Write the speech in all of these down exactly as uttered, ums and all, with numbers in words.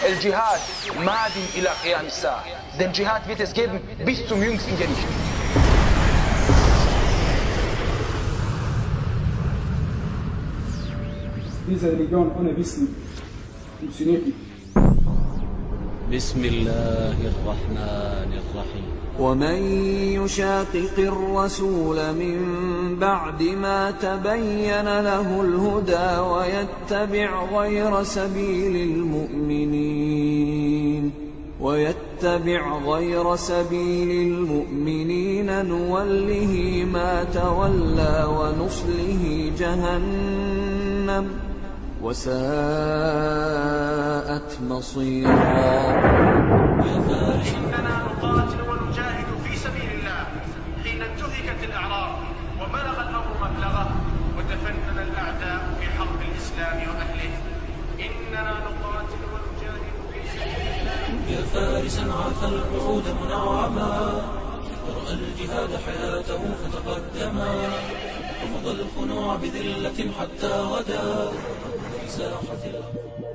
El Dschihad madin ila qiyam as-sa'a. Den Dschihad wird es geben bis zum jüngsten Gericht. Diese Religion ohne Wissen funktioniert nicht. بسم الله الرحمن الرحيم. ومن يشاقق الرسول من بعد ما تبين له الهدى ويتبع غير سبيل المؤمنين ويتبع غير سبيل المؤمنين نوله ما تولى ونصله جهنم وساءت مصيرا. إننا نقاتل ونجاهد في سبيل الله حين انتهكت الأعراض وبلغ الأمر مبلغه وتفنن الأعداء في حرب الإسلام وأهله. إننا نقاتل ونجاهد في سبيل الله. يا فارسا عاث القعود منعما رأى الجهاد حياته فتقدما رفض الخنوع بذلة حتى غدا في ساحة الأرض.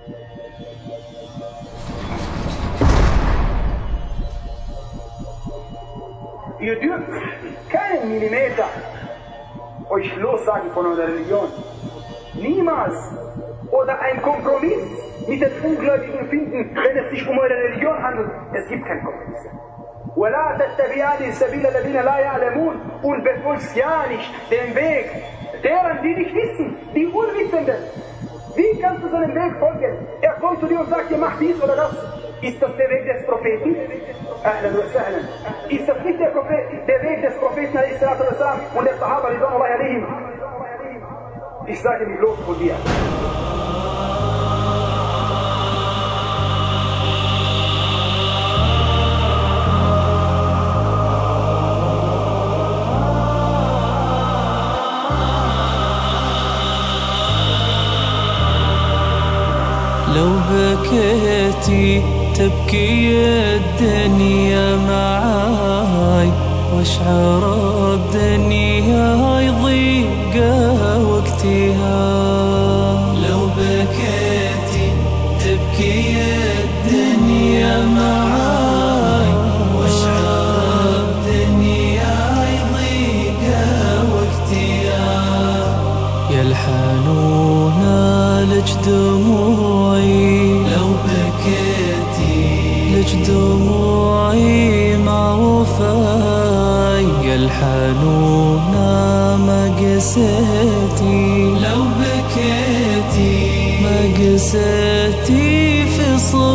Ihr dürft keinen Millimeter euch lossagen von eurer Religion. Niemals. Oder einen Kompromiss mit den Ungläubigen finden, wenn es sich um eure Religion handelt. Es gibt keinen Kompromiss. وَلَا تَتَّبِعَانِ السَّبِيلَ الَّذِينَ لَا يَعْلَمُونَ. Und befolgt ja nicht den Weg deren, die nicht wissen, die Unwissenden. Wie kannst du seinem Weg folgen? Er kommt zu dir und sagt, ihr macht dies oder das. Ist das der Weg des Propheten? Ahlan wa sahlan. Ist das nicht der, Prophet, der Weg des Propheten und der Sahaba ridwanullahi alaihim? Ich sage mich los von dir. لو بكيتي تبكي الدنيا معاي واشعر بدنياي ضيقة وقتها. لو بكيتي تبكي الدنيا معاي واشعر بدنياي ضيقة وقتها. يلحنونا لج دموعي لو بكيتي لج دموعي مع وفاي. يلحنونا ما قسيتي لو بكيتي ما قسيتي في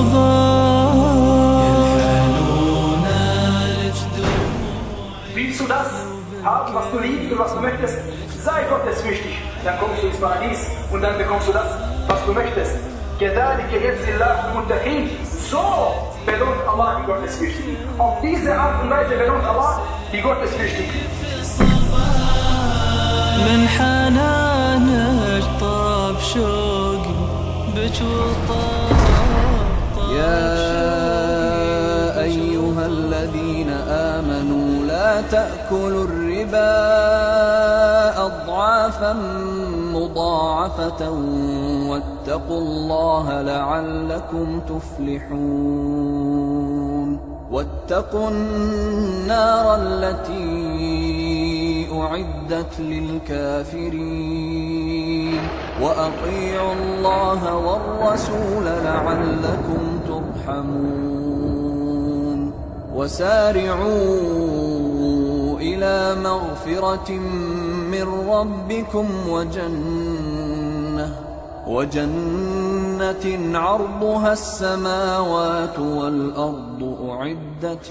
صباي. يلحنونا لج دموعي. Willst du das haben, was du liebst und was du möchtest? Sei gottesfürchtig, dann kommst du ins Paradies und dann bekommst du das, was du möchtest. كذلك يجزي الله المتقين. So belohnt Allah die Gottesfürchtigen. Auf diese Art und Weise belohnt Allah die Gottesfürchtigen. من حنانك طاب شوقي بك وطاب. يا أيها الذين آمنوا لا تأكلوا الربا أضعافا مضاعفة واتقوا الله لعلكم تفلحون. واتقوا النار التي أعدت للكافرين وأطيعوا الله والرسول لعلكم ترحمون. وسارعوا إلى مغفرة من ربكم وجنة وجنة عرضها السماوات والأرض أعدت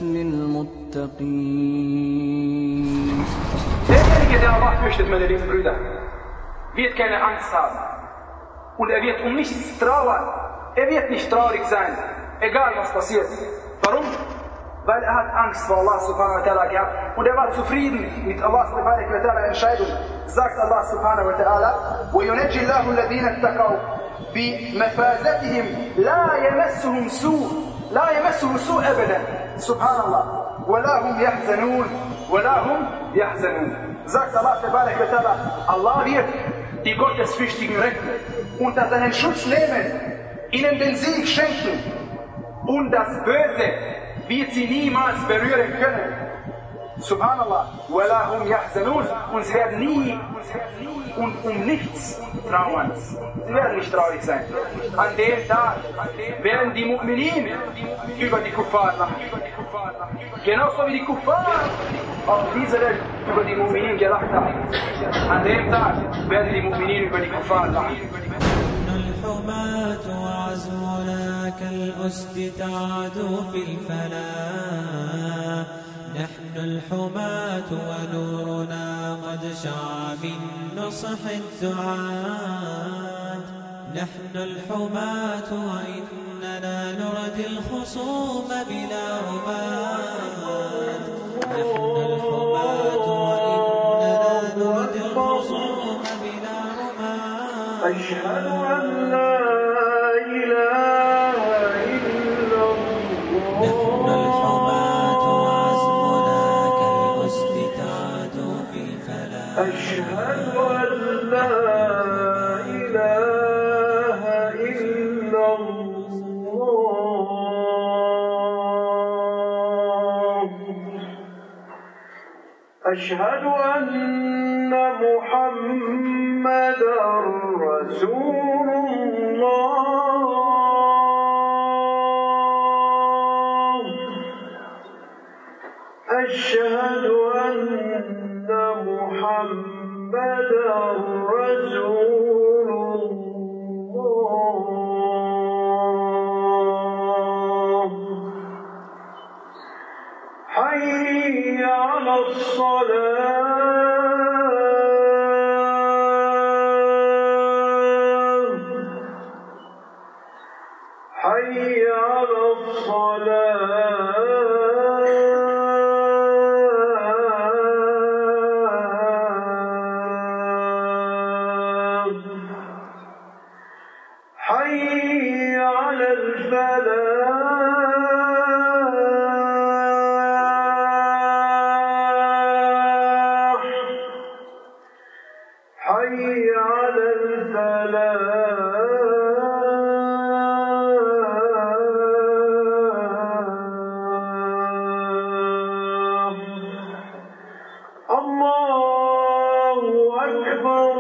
للمتقين. Derjenige, der Allah fürchtet, meine lieben Brüder, wird keine Angst haben. Und er wird um nichts trauern. Er wird nicht traurig sein, egal was passiert. Warum? Weil er hat Angst vor Allah subhanahu wa ta'ala gehabt und er war zufrieden mit Allah subhanahu wa ta'ala Entscheidung. Sagt Allah subhanahu wa ta'ala: وَيُنَجِّي اللَّهُ الَّذِينَ اتَّقَوْا بِمَفَازَتِهِمْ لَا يَمَسُّهُمْ سُوءٌ لَا يَمَسُّهُمْ سُوءٌ أَبَدًا. Subhanallah. وَلَا هُمْ يَحْزَنُونَ وَلَا هُمْ يَحْزَنُونَ. Sagt Allah subhanahu wa ta'ala: Allah wird die Gottesfürchtigen retten, unter seinen Schutz nehmen, ihnen den Sieg schenken Und das Böse wird sie niemals berühren können. Subhanallah. وَلَهُمْ يَحْزَنُونَ. Und sie werden nie und um nichts trauern. Sie werden nicht traurig sein. An dem Tag werden die Mu'minin über die Kuffar lachen. Genauso wie die Kuffar auf dieser Welt über die Mu'minin gelacht haben. An dem Tag werden die Mu'minin über die Kuffar lachen. الحماة وعزمنا كالأسد تعدو في الفلا. نحن الحماة ونورنا قد شع من نصح الدعاة. نحن الحماة وإننا نردي الخصوم بلا رماد. نحن الحماة وإننا نردي الخصوم بلا رماد. أشهد أن لا إله إلا الله. نحن الحماة وعزمنا كالأسد تعدو في الفلا. أشهد أن لا إله إلا الله. أشهد أن محمدا رسول الله. أشهد أن محمدا رسول الله. حي على الصلاة. حي على الصلاة. حي على الفلاح. حي على الفلاح. الله أكبر.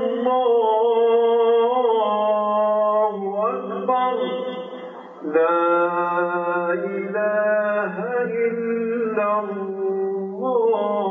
الله أكبر. لا إله إلا الله.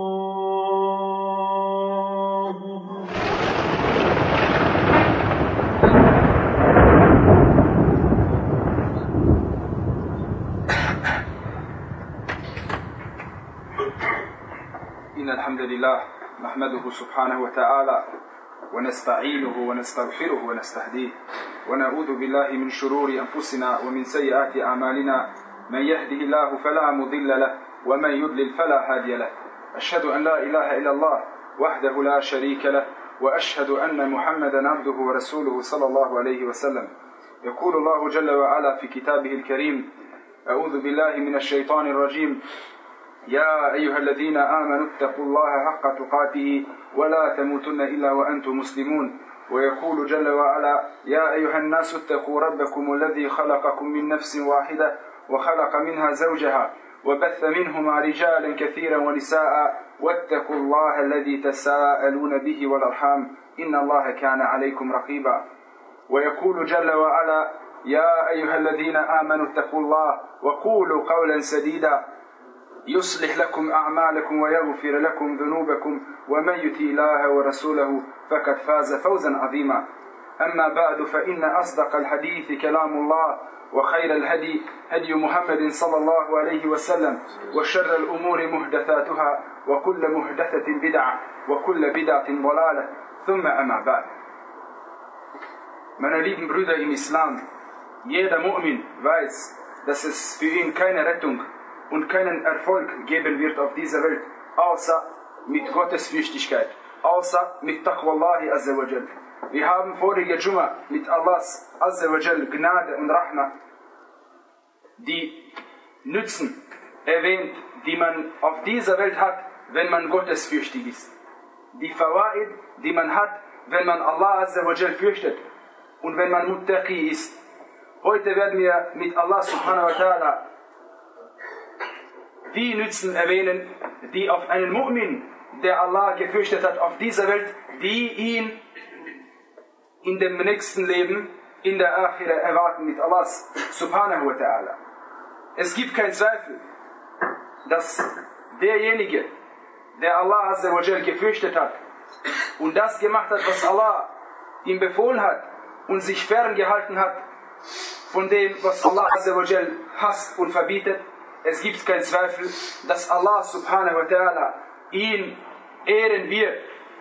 إن الحمد لله نحمده سبحانه وتعالى ونستعينه ونستغفره ونستهديه ونعوذ بالله من شرور أنفسنا ومن سيئات أعمالنا. من يهده الله فلا مضل له ومن يضلل فلا هادي له. أشهد أن لا إله إلا الله وحده لا شريك له وأشهد أن محمدا عبده ورسوله صلى الله عليه وسلم. يقول الله جل وعلا في كتابه الكريم: أعوذ بالله من الشيطان الرجيم. يا أيها الذين آمنوا اتقوا الله حق تقاته ولا تموتن إلا وأنتم مسلمون. ويقول جل وعلا: يا أيها الناس اتقوا ربكم الذي خلقكم من نفس واحدة وخلق منها زوجها وبث منهما رجالا كثيرا ونساء واتقوا الله الذي تساءلون به والأرحام إن الله كان عليكم رقيبا. ويقول جل وعلا: يا أيها الذين آمنوا اتقوا الله وقولوا قولا سديدا يصلح لكم أعمالكم ويغفر لكم ذنوبكم ومن يطع الله ورسوله فقد فاز فوزا عظيما. أما بعد فإن أصدق الحديث كلام الله وخير الهدي هدي محمد صلى الله عليه وسلم وشر الأمور محدثاتها وكل محدثة بدعة وكل بدعة ضلالة ثم أما بعد. Meine lieben Brüder im Islam, jeder Mu'min weiß, dass es für ihn keine Rettung und keinen Erfolg geben wird auf dieser Welt, außer mit Gottesfürchtigkeit, außer mit Taqwallahi Azza wa Jal. Wir haben vorige Jumma mit Allahs Azza wa Jal Gnade und Rahma die Nützen erwähnt, die man auf dieser Welt hat, wenn man gottesfürchtig ist. Die Fawaid, die man hat, wenn man Allah Azza wa Jal fürchtet und wenn man Muttaqi ist. Heute werden wir mit Allah subhanahu wa ta'ala die Nützen erwähnen, die auf einen Mu'min, der Allah gefürchtet hat auf dieser Welt, die ihn in dem nächsten Leben, in der Akhira erwarten mit Allah subhanahu wa ta'ala. Es gibt keinen Zweifel, dass derjenige, der Allah azza wa jal gefürchtet hat und das gemacht hat, was Allah ihm befohlen hat und sich ferngehalten hat von dem, was Allah azza wa jal hasst und verbietet, es gibt keinen Zweifel, dass Allah subhanahu wa ta'ala ihn ehren wird.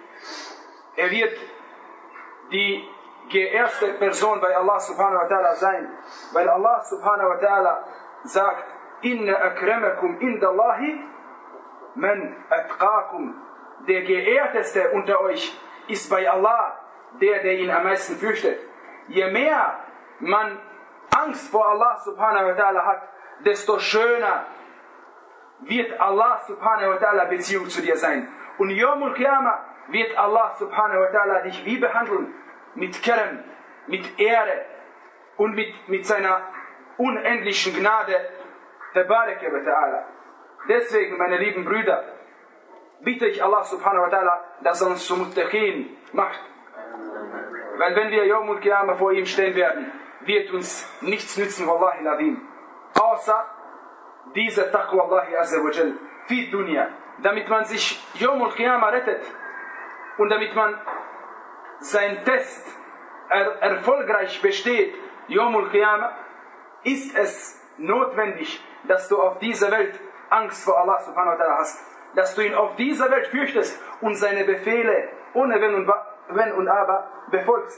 Er wird die geehrte Person bei Allah subhanahu wa ta'ala sein, weil Allah subhanahu wa ta'ala sagt, inna akramakum indallahi man atqakum. Der geehrteste unter euch ist bei Allah der, der ihn am meisten fürchtet. Je mehr man Angst vor Allah subhanahu wa ta'ala hat, desto schöner wird Allah subhanahu wa ta'ala Beziehung zu dir sein. Und Yawmul Qiyamah wird Allah subhanahu wa ta'ala dich wie behandeln? Mit Karam, mit Ehre und mit, mit seiner unendlichen Gnade. Tabaraka wa ta'ala. Deswegen, meine lieben Brüder, bitte ich Allah subhanahu wa ta'ala, dass er uns zu Muttaqin macht. Weil wenn wir Yawmul Qiyamah vor ihm stehen werden, wird uns nichts nützen, Wallahi ladin, außer diese Taqwa Allahi azza wa jal, fi dunya, damit man sich Yawmul Qiyamah rettet und damit man sein Test er, erfolgreich besteht, Yawmul Qiyamah, ist es notwendig, dass du auf dieser Welt Angst vor Allah subhanahu wa ta'ala hast, dass du ihn auf dieser Welt fürchtest und seine Befehle ohne Wenn und, wenn und Aber befolgst.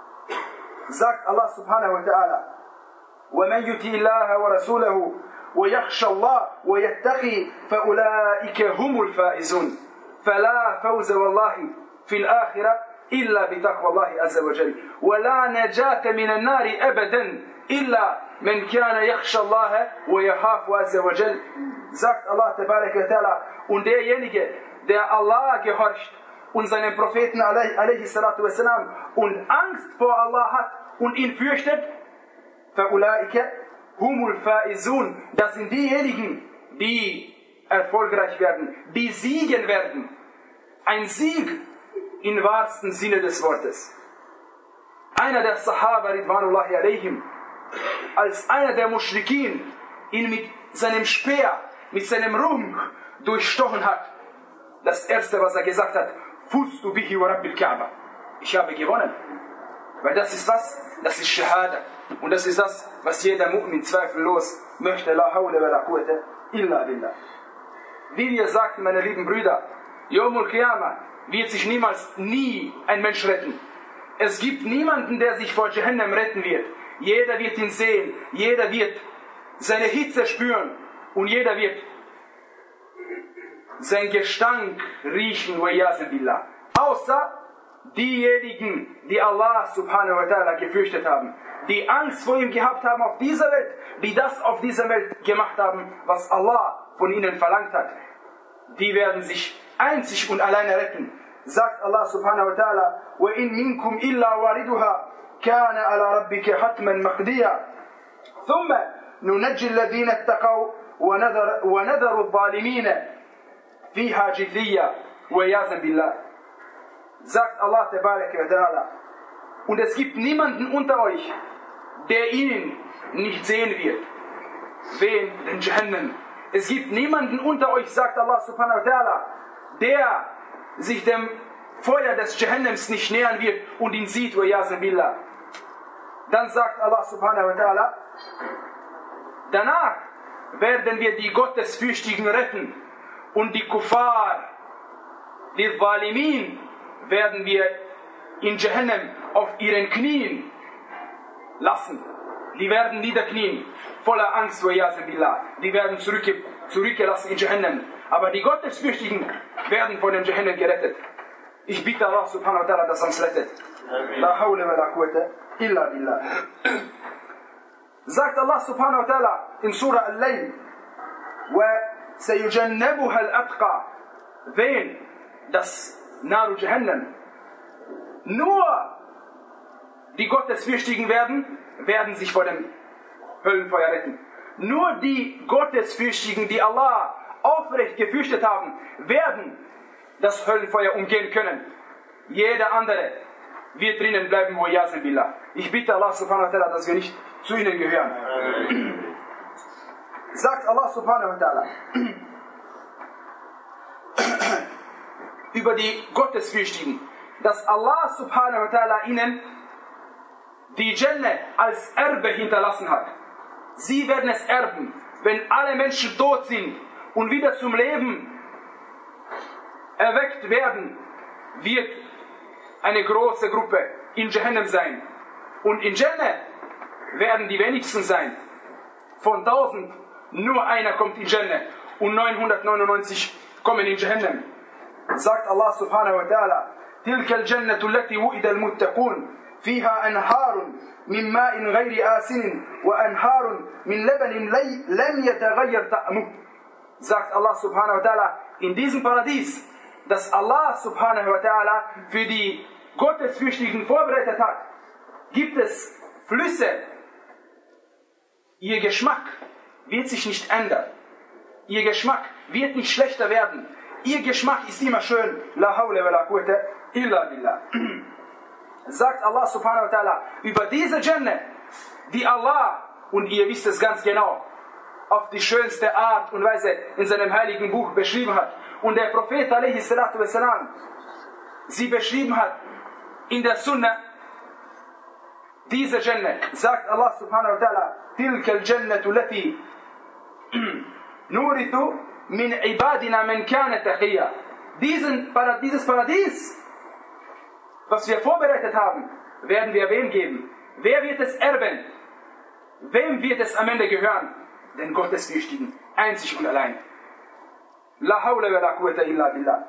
Sagt Allah subhanahu wa ta'ala, وَمَنْ يُطِعِ اللَّهَ وَرَسُولَهُ وَيَخْشَى اللَّهَ وَيَتَّقِي فَأُولَٰئِكَ هُمُ الْفَائِزُونَ فَلَا فَوْزَ وَاللَّهِ فِي الْآخِرَةِ إِلَّا بِتَقْوَى اللَّهِ عَزَّ وَجَلَّ وَلَا نَجَاةَ مِنَ النَّارِ أَبَدًا إِلَّا مَنْ كَانَ يَخْشَى اللَّهَ وَيَخَافُ عَزَّ وَجَلَّ. Sagt Allah tabarak wa ta'ala, und derjenige, der Allah gehorcht und seinen Propheten alaihi salatu wassalam und Angst vor Allah hat und ihn fürchtet, فَأُولَٰئِكَ هُمُ الْفَائِزُونَ, das sind diejenigen, die erfolgreich werden, die siegen werden. Ein Sieg im wahrsten Sinne des Wortes. Einer der Sahaba ridwanullahi alaihim, als einer der Muschrikin ihn mit seinem Speer, mit seinem Ruhm durchstochen hat, das erste, was er gesagt hat, Fustu bihi wa rabbil Kaaba, ich habe gewonnen. Weil das ist was? Das ist Shahada. Und das ist das, was jeder Mu'min zweifellos möchte. La hawla wa la quwwata illa billah. Wie wir sagten, meine lieben Brüder, Yawmul Qiyamah wird sich niemals, nie ein Mensch retten. Es gibt niemanden, der sich vor Jahannam retten wird. Jeder wird ihn sehen, jeder wird seine Hitze spüren und jeder wird sein Gestank riechen, wa yazim billah. Außer diejenigen, die Allah subhanahu wa ta'ala gefürchtet haben, die Angst vor ihm gehabt haben auf dieser Welt, die das auf dieser Welt gemacht haben, was Allah von ihnen verlangt hat. Die werden sich einzig und alleine retten. Sagt Allah subhanahu wa ta'ala, وَإِن مِنْكُمْ إِلَّا وَارِدُهَا كَانَ عَلَى رَبِّكَ حَتْمًا مَقْدِيًّا ثُمَّ نُنَجِّي الَّذِينَ اتَّقَوْا وَنَذَرُ الظَّالِمِينَ فِيهَا جِثِيًّا وَيَعْوَذْ بِاللَّهِ. Sagt Allah tabaraka wa ta'ala, und es gibt niemanden unter euch, der ihn nicht sehen wird. Wen? Den Jahannam. Es gibt niemanden unter euch, sagt Allah subhanahu wa ta'ala, der sich dem Feuer des Jahannams nicht nähern wird und ihn sieht, wa yazim billah. Dann sagt Allah subhanahu wa ta'ala, danach werden wir die Gottesfürchtigen retten und die Kuffar, die Zalimin, werden wir in Jahannam auf ihren Knien lassen. Die werden niederknien, voller Angst, wa yazim billah. Die werden zurückge zurückgelassen in Jahannam. Aber die Gottesfürchtigen werden von dem Jahannam gerettet. Ich bitte Allah subhanahu wa ta'ala, dass er uns rettet. La hawla wa la quwwata illa billah. Sagt Allah subhanahu wa ta'ala in Surah Al-Layl, wa sayujannabuha al-atqa, wen? Das Naru Jahannam. Nur die Gottesfürchtigen werden, werden sich vor dem Höllenfeuer retten. Nur die Gottesfürchtigen, die Allah aufrecht gefürchtet haben, werden das Höllenfeuer umgehen können. Jeder andere wird drinnen bleiben, wo Yasin Billah. Ich bitte Allah subhanahu wa ta'ala, dass wir nicht zu ihnen gehören. Sagt Allah subhanahu wa ta'ala über die Gottesfürchtigen, dass Allah subhanahu wa ta'ala ihnen die Jannah als Erbe hinterlassen hat. Sie werden es erben, wenn alle Menschen tot sind und wieder zum Leben erweckt werden, wird eine große Gruppe in Jahannam sein. Und in Jannah werden die wenigsten sein. Von tausend nur einer kommt in Jannah und neunhundertneunundneunzig kommen in Jahannam. Sagt Allah subhanahu wa ta'ala: Tilka al-Jannatu allati wu'ida al-muttaqun fiha anharun min ma'in ghayri asinin wa anharun min labanin lam yataghayyar ta'muh. Sagt Allah subhanahu wa ta'ala, in diesem Paradies, das Allah subhanahu wa ta'ala für die Gottesfürchtigen vorbereitet hat, gibt es Flüsse. Ihr Geschmack wird sich nicht ändern. Ihr Geschmack wird nicht schlechter werden. Ihr Geschmack ist immer schön. La hawla wa la quwwata illa billah. Sagt Allah subhanahu wa ta'ala über diese Jannah, die Allah, und ihr wisst es ganz genau, auf die schönste Art und Weise in seinem heiligen Buch beschrieben hat. Und der Prophet alaihi salatu wassalam sie beschrieben hat in der Sunna. Diese Jannah, sagt Allah subhanahu wa ta'ala, Tilka al-Jannatu lati nurithu min ibadina man kana taqiyya. Diesen, dieses Paradies, was wir vorbereitet haben, werden wir wem geben? Wer wird es erben? Wem wird es am Ende gehören? Den Gottesfürchtigen, einzig und allein. La hawla wa la quwwata illa billah.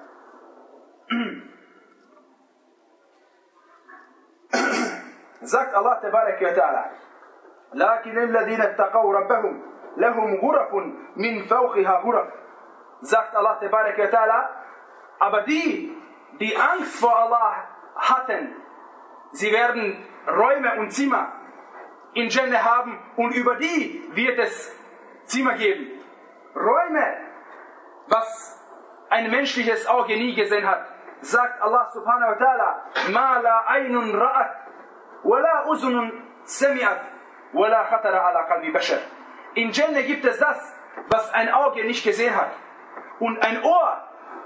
Sagt Allah tabaraka wa ta'ala: Lakin alladhina ittaqaw rabbahum lahum ghurafun min fawqiha ghuraf. Sagt Allah tabaraka wa ta'ala, aber die, die Angst vor Allah hatten, sie werden Räume und Zimmer in Jannah haben und über die wird es Zimmer geben. Räume, was ein menschliches Auge nie gesehen hat. Sagt Allah subhanahu wa ta'ala: Ma la aynun ra'at, wa la uzunun sami'at, wa la khatara ala qalbi bashar. In Jannah gibt es das, was ein Auge nicht gesehen hat. Und ein Ohr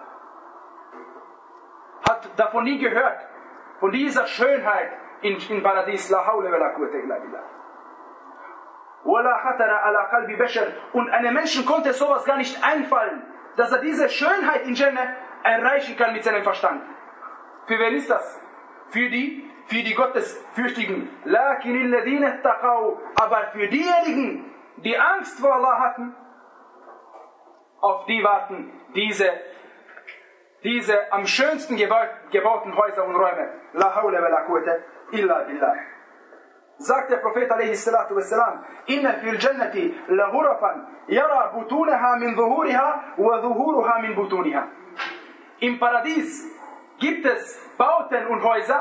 hat davon nie gehört. Von dieser Schönheit in, in Paradies. La hawla wa la quwwata illa billah. Wa la khatara ala qalbi bashar. Und einem Menschen konnte sowas gar nicht einfallen, dass er diese Schönheit in Jannah erreichen kann mit seinem Verstand. Für wen ist das? Für die, für die Gottesfürchtigen. Lakin alladhina ittaqaw. Aber für diejenigen, die Angst vor Allah hatten, auf die warten diese, diese am schönsten gebauten Häuser und Räume. La hawla wa la quwwata illa billah. Sagt der Prophet alaihi salatu wassalam: Inna fil jannati la ghurafan yara butunaha min zuhuriha wa zuhuruha min butuniha. Im Paradies gibt es Bauten und Häuser.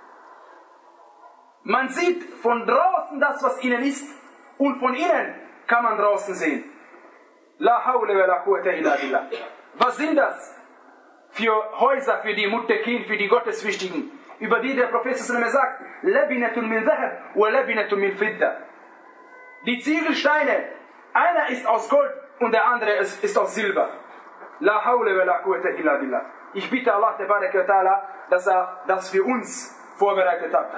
Man sieht von draußen das, was innen ist, und von innen kann man draußen sehen. La hawla wa la quwwata illa billah. Was sind das für Häuser für die Muttaqin, für die Gottesfürchtigen, über die der Prophet sagt: Labinatun min dhahab wa labinatun min fidda. Die Ziegelsteine, einer ist aus Gold und der andere ist, ist aus Silber. La hawla wa la quwwata illa billah. Ich bitte Allah tabaraka wa ta'ala, dass er das für uns vorbereitet hat.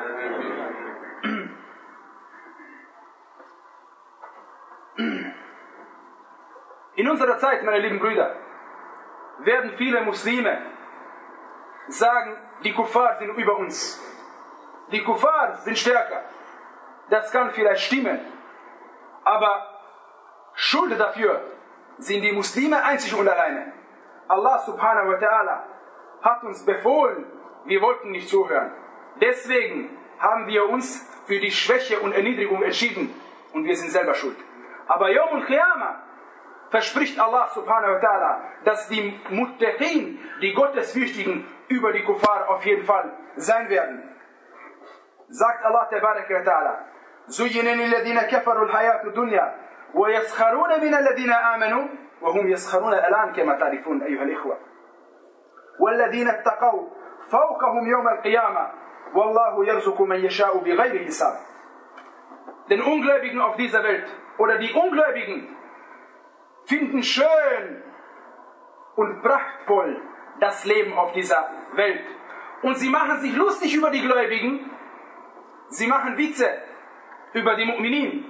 In unserer Zeit, meine lieben Brüder, werden viele Muslime sagen, die Kuffar sind über uns. Die Kuffar sind stärker. Das kann vielleicht stimmen. Aber Schuld dafür sind die Muslime einzig und alleine. Allah subhanahu wa ta'ala hat uns befohlen, wir wollten nicht zuhören. Deswegen haben wir uns für die Schwäche und Erniedrigung entschieden. Und wir sind selber schuld. Aber Yawm al-Qiyamah verspricht Allah subhanahu wa ta'ala, dass die Muttaqin, die Gottesfürchtigen, über die Kuffar auf jeden Fall sein werden. sagt Allah tabaraka wa ta'ala, زُيِّنَ لِلَّذِينَ كَفَرُوا الْحَيَاةُ الدُّنْيَا وَيَسْخَرُونَ مِنَ الَّذِينَ آمَنُوا وَهُمْ يَسْخَرُونَ الآن كما تعرفون أيها الإخوة وَالَّذِينَ اتَّقَوْا فَوْقَهُمْ يَوْمَ الْقِيَامَةِ وَاللَّهُ يَرْزُقُ مَنْ يَشَاءُ بِغَيْرِ حِسَابٍ. Den Ungläubigen auf dieser Welt oder die Ungläubigen finden schön und prachtvoll das Leben auf dieser Welt. Und sie machen sich lustig über die Gläubigen, sie machen Witze über die Mu'minin.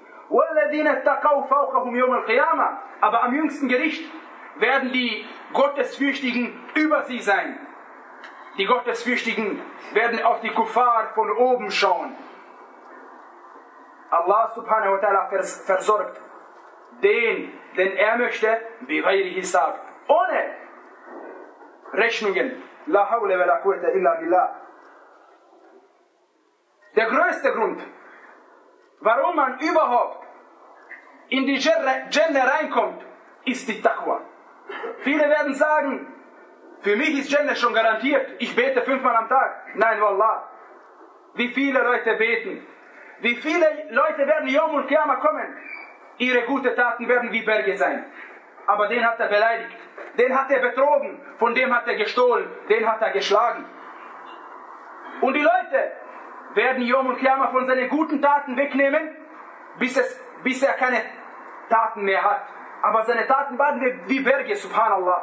Aber am jüngsten Gericht werden die Gottesfürchtigen über sie sein. Die Gottesfürchtigen werden auf die Kuffar von oben schauen. Allah subhanahu wa ta'ala versorgt den, den er möchte, bighayri hisab, ohne Rechnungen. La hawla wa la quwwata illa billah. Der größte Grund, warum man überhaupt in die Jannah reinkommt, ist die Taqwa. Viele werden sagen, für mich ist Jannah schon garantiert, ich bete fünfmal am Tag. Nein, wallah. Wie viele Leute beten? Wie viele Leute werden Yawm al-Qiyamah kommen? Ihre guten Taten werden wie Berge sein. Aber den hat er beleidigt, den hat er betrogen, von dem hat er gestohlen, den hat er geschlagen. Und die Leute werden Yawm al-Qiyamah von seinen guten Taten wegnehmen, bis, es, bis er keine Taten mehr hat. Aber seine Taten waren wie Berge, subhanallah.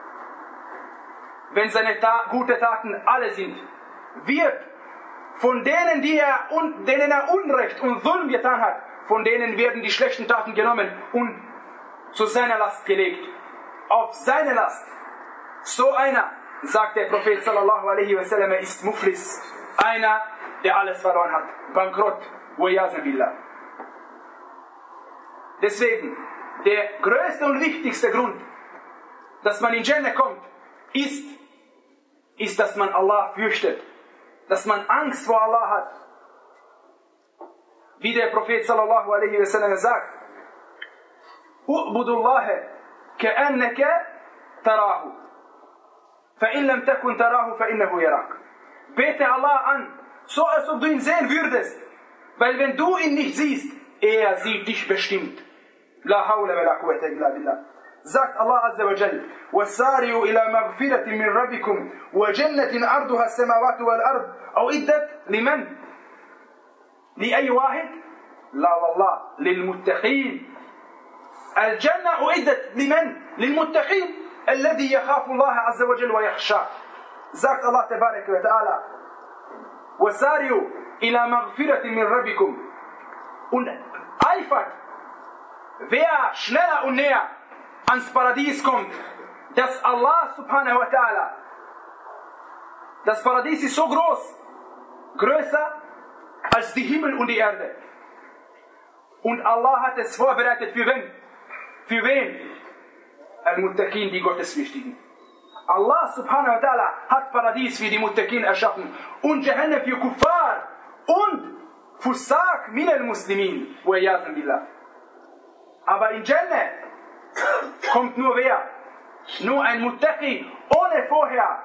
Wenn seine Ta- guten Taten alle sind, wird von denen, die er, un- denen er Unrecht und Zulm getan hat, von denen werden die schlechten Taten genommen und zu seiner Last gelegt. Auf seine Last. So einer, sagt der Prophet sallallahu alaihi wasallam, ist Muflis. Einer, der alles verloren hat. Bankrott. Wa'iyazan billah. Deswegen, der größte und wichtigste Grund, dass man in Jannah kommt, ist, ist, dass man Allah fürchtet. Dass man Angst vor Allah hat. Wie der Prophet sallallahu alaihi wasallam sagt, اعبدوا الله كأنك تراه فإن لم تكن تراه فإنه يراك. Bete Allah an, so als ob du ihn sehen würdest, weil wenn du ihn nicht siehst, er sieht dich bestimmt. La hawla wa la quwwata illa billah. Sagt Allah azza wa jalla, وَسَارِعُوا إِلَى مَغْفِرَةٍ مِّن رَبِّكُمْ وَجَنَّةٍ عَرْضُهَا السَّمَاوَاتُ وَالْأَرْضُ أُعِدَّتْ لِمَنْ؟ لأي واحد؟ لا والله للمتقين. الجنة أعدت لمن؟ للمتقين الذي يخاف الله عز وجل ويخشاه. Sagt Allah tabaraka wa ta'ala, وَسَارِعُوا إِلَى مَغْفِرَةٍ مِّن رَبِّكُمْ. Und eifert, wer schneller und näher ans Paradies kommt, dass Allah subhanahu wa ta'ala, das Paradies ist so groß, größer als die Himmel und die Erde. Und Allah hat es vorbereitet für wen? Für wen? Al-Muttaqin, die Gottesfürchtigen. Allah subhanahu wa ta'ala hat Paradies für die Muttaqin erschaffen und Jahannam für Kuffar und Fusaq min al-Muslimin. Wa'iyazan billah. Aber in Jannah kommt nur wer? Nur ein Muttaqi, ohne vorher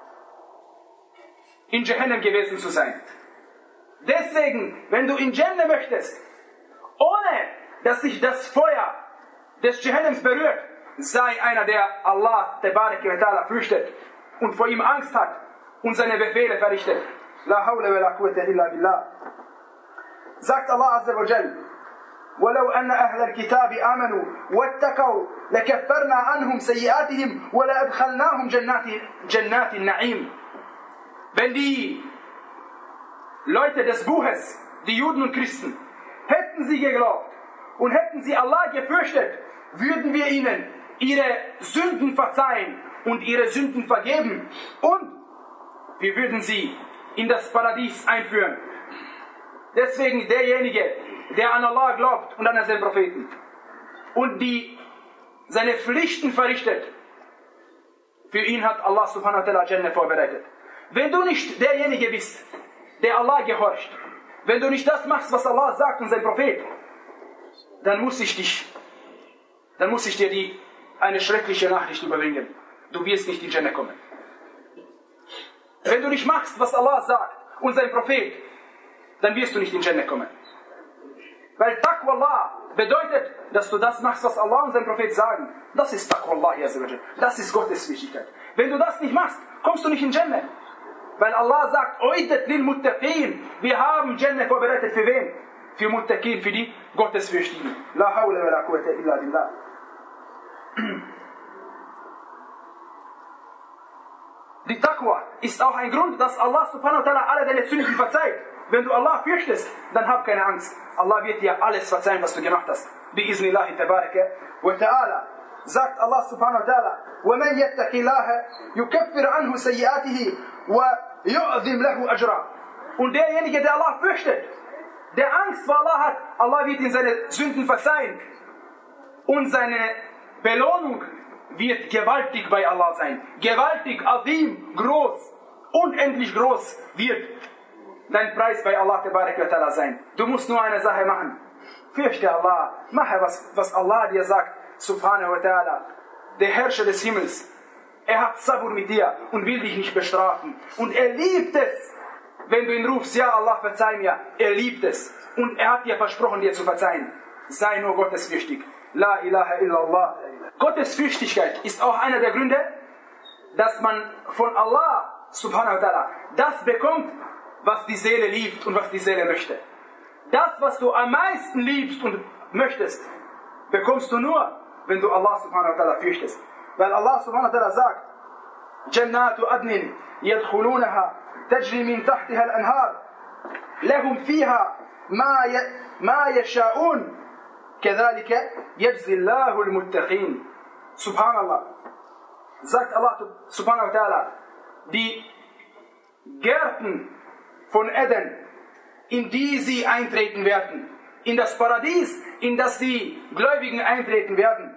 in Jahannam gewesen zu sein. Deswegen, wenn du in Jannah möchtest, ohne dass sich das Feuer des Jahannams berührt, sei einer, der Allah tabaraka wa ta'ala fürchtet und vor ihm Angst hat und seine Befehle verrichtet. La hawla wa la quwwata illa billah. Sagt Allah azza wa jal, وَلَوْ أَنَّ أَهْلَ الْكِتَابِ آمَنُوا وَاتَّقَوْا لَكَفَّرْنَا عَنْهُمْ سَيِّئَاتِهِمْ وَلَأَدْخَلْنَاهُمْ جَنَّاتِ جَنَّاتِ النَّعِيمِ. Wenn die Leute des Buches, die Juden und Christen, hätten sie geglaubt und hätten sie Allah gefürchtet, würden wir ihnen ihre Sünden verzeihen und ihre Sünden vergeben und wir würden sie in das Paradies einführen. Deswegen derjenige, der an Allah glaubt und an seinen Propheten und die seine Pflichten verrichtet, für ihn hat Allah subhanahu wa ta'ala Jannah vorbereitet. Wenn du nicht derjenige bist, der Allah gehorcht, wenn du nicht das machst, was Allah sagt und sein Prophet, dann muss ich dich, dann muss ich dir die, eine schreckliche Nachricht überbringen. Du wirst nicht in Jannah kommen. Wenn du nicht machst, was Allah sagt und sein Prophet, dann wirst du nicht in Jannah kommen. Weil Taqwallah bedeutet, dass du das machst, was Allah und sein Prophet sagen. Das ist Taqwallah, das ist Gottes Wichtigkeit. Wenn du das nicht machst, kommst du nicht in Jannah. Weil Allah sagt, Uiddat lil Muttaqin, wir haben Jannah vorbereitet für wen? Für Muttaqin, für die Gottesfürchtigen. La hawla wa la quwwata illa billah. Die Taqwa ist auch ein Grund, dass Allah subhanahu wa ta'ala alle deine Sünden verzeiht. Wenn du Allah fürchtest, dann hab keine Angst. Allah wird dir alles verzeihen, was du gemacht hast. Bi-iznillahi tabaraka wa ta'ala. Sagt Allah subhanahu wa ta'ala, وَمَنْ يَتَّقِ اللَّهَ يُكَفِّرْ عَنْهُ سَيِّئَاتِهِ وَيُعْظِمْ لَهُ أَجْرًا. Und derjenige, der Allah fürchtet, der Angst vor Allah hat, Allah wird ihm seine Sünden verzeihen. Und seine Belohnung wird gewaltig bei Allah sein. Gewaltig, azim, groß, unendlich groß wird dein Preis bei Allah ta'ala sein. Du musst nur eine Sache machen. Fürchte Allah. Mache, was, was Allah dir sagt. Subhanahu wa ta'ala. Der Herrscher des Himmels. Er hat Sabur mit dir und will dich nicht bestrafen. Und er liebt es, wenn du ihn rufst, ja Allah, verzeih mir. Er liebt es. Und er hat dir versprochen, dir zu verzeihen. Sei nur gottesfürchtig. La ilaha illallah. Gottesfürchtigkeit ist auch einer der Gründe, dass man von Allah subhanahu wa ta'ala das bekommt, was die Seele liebt und was die Seele möchte. Das, was du am meisten liebst und möchtest, bekommst du nur, wenn du Allah subhanahu wa ta'ala fürchtest. Weil Allah subhanahu wa ta'ala sagt, Jannatu adnin yadkhulunaha tajri min tahtiha al-anhar lahum fiha ma yasha'un kadhalika yajzi Allahu al-muttaqin. Subhanallah. Sagt Allah subhanahu wa ta'ala, die Gärten von Eden, in die sie eintreten werden, in das Paradies, in das die Gläubigen eintreten werden.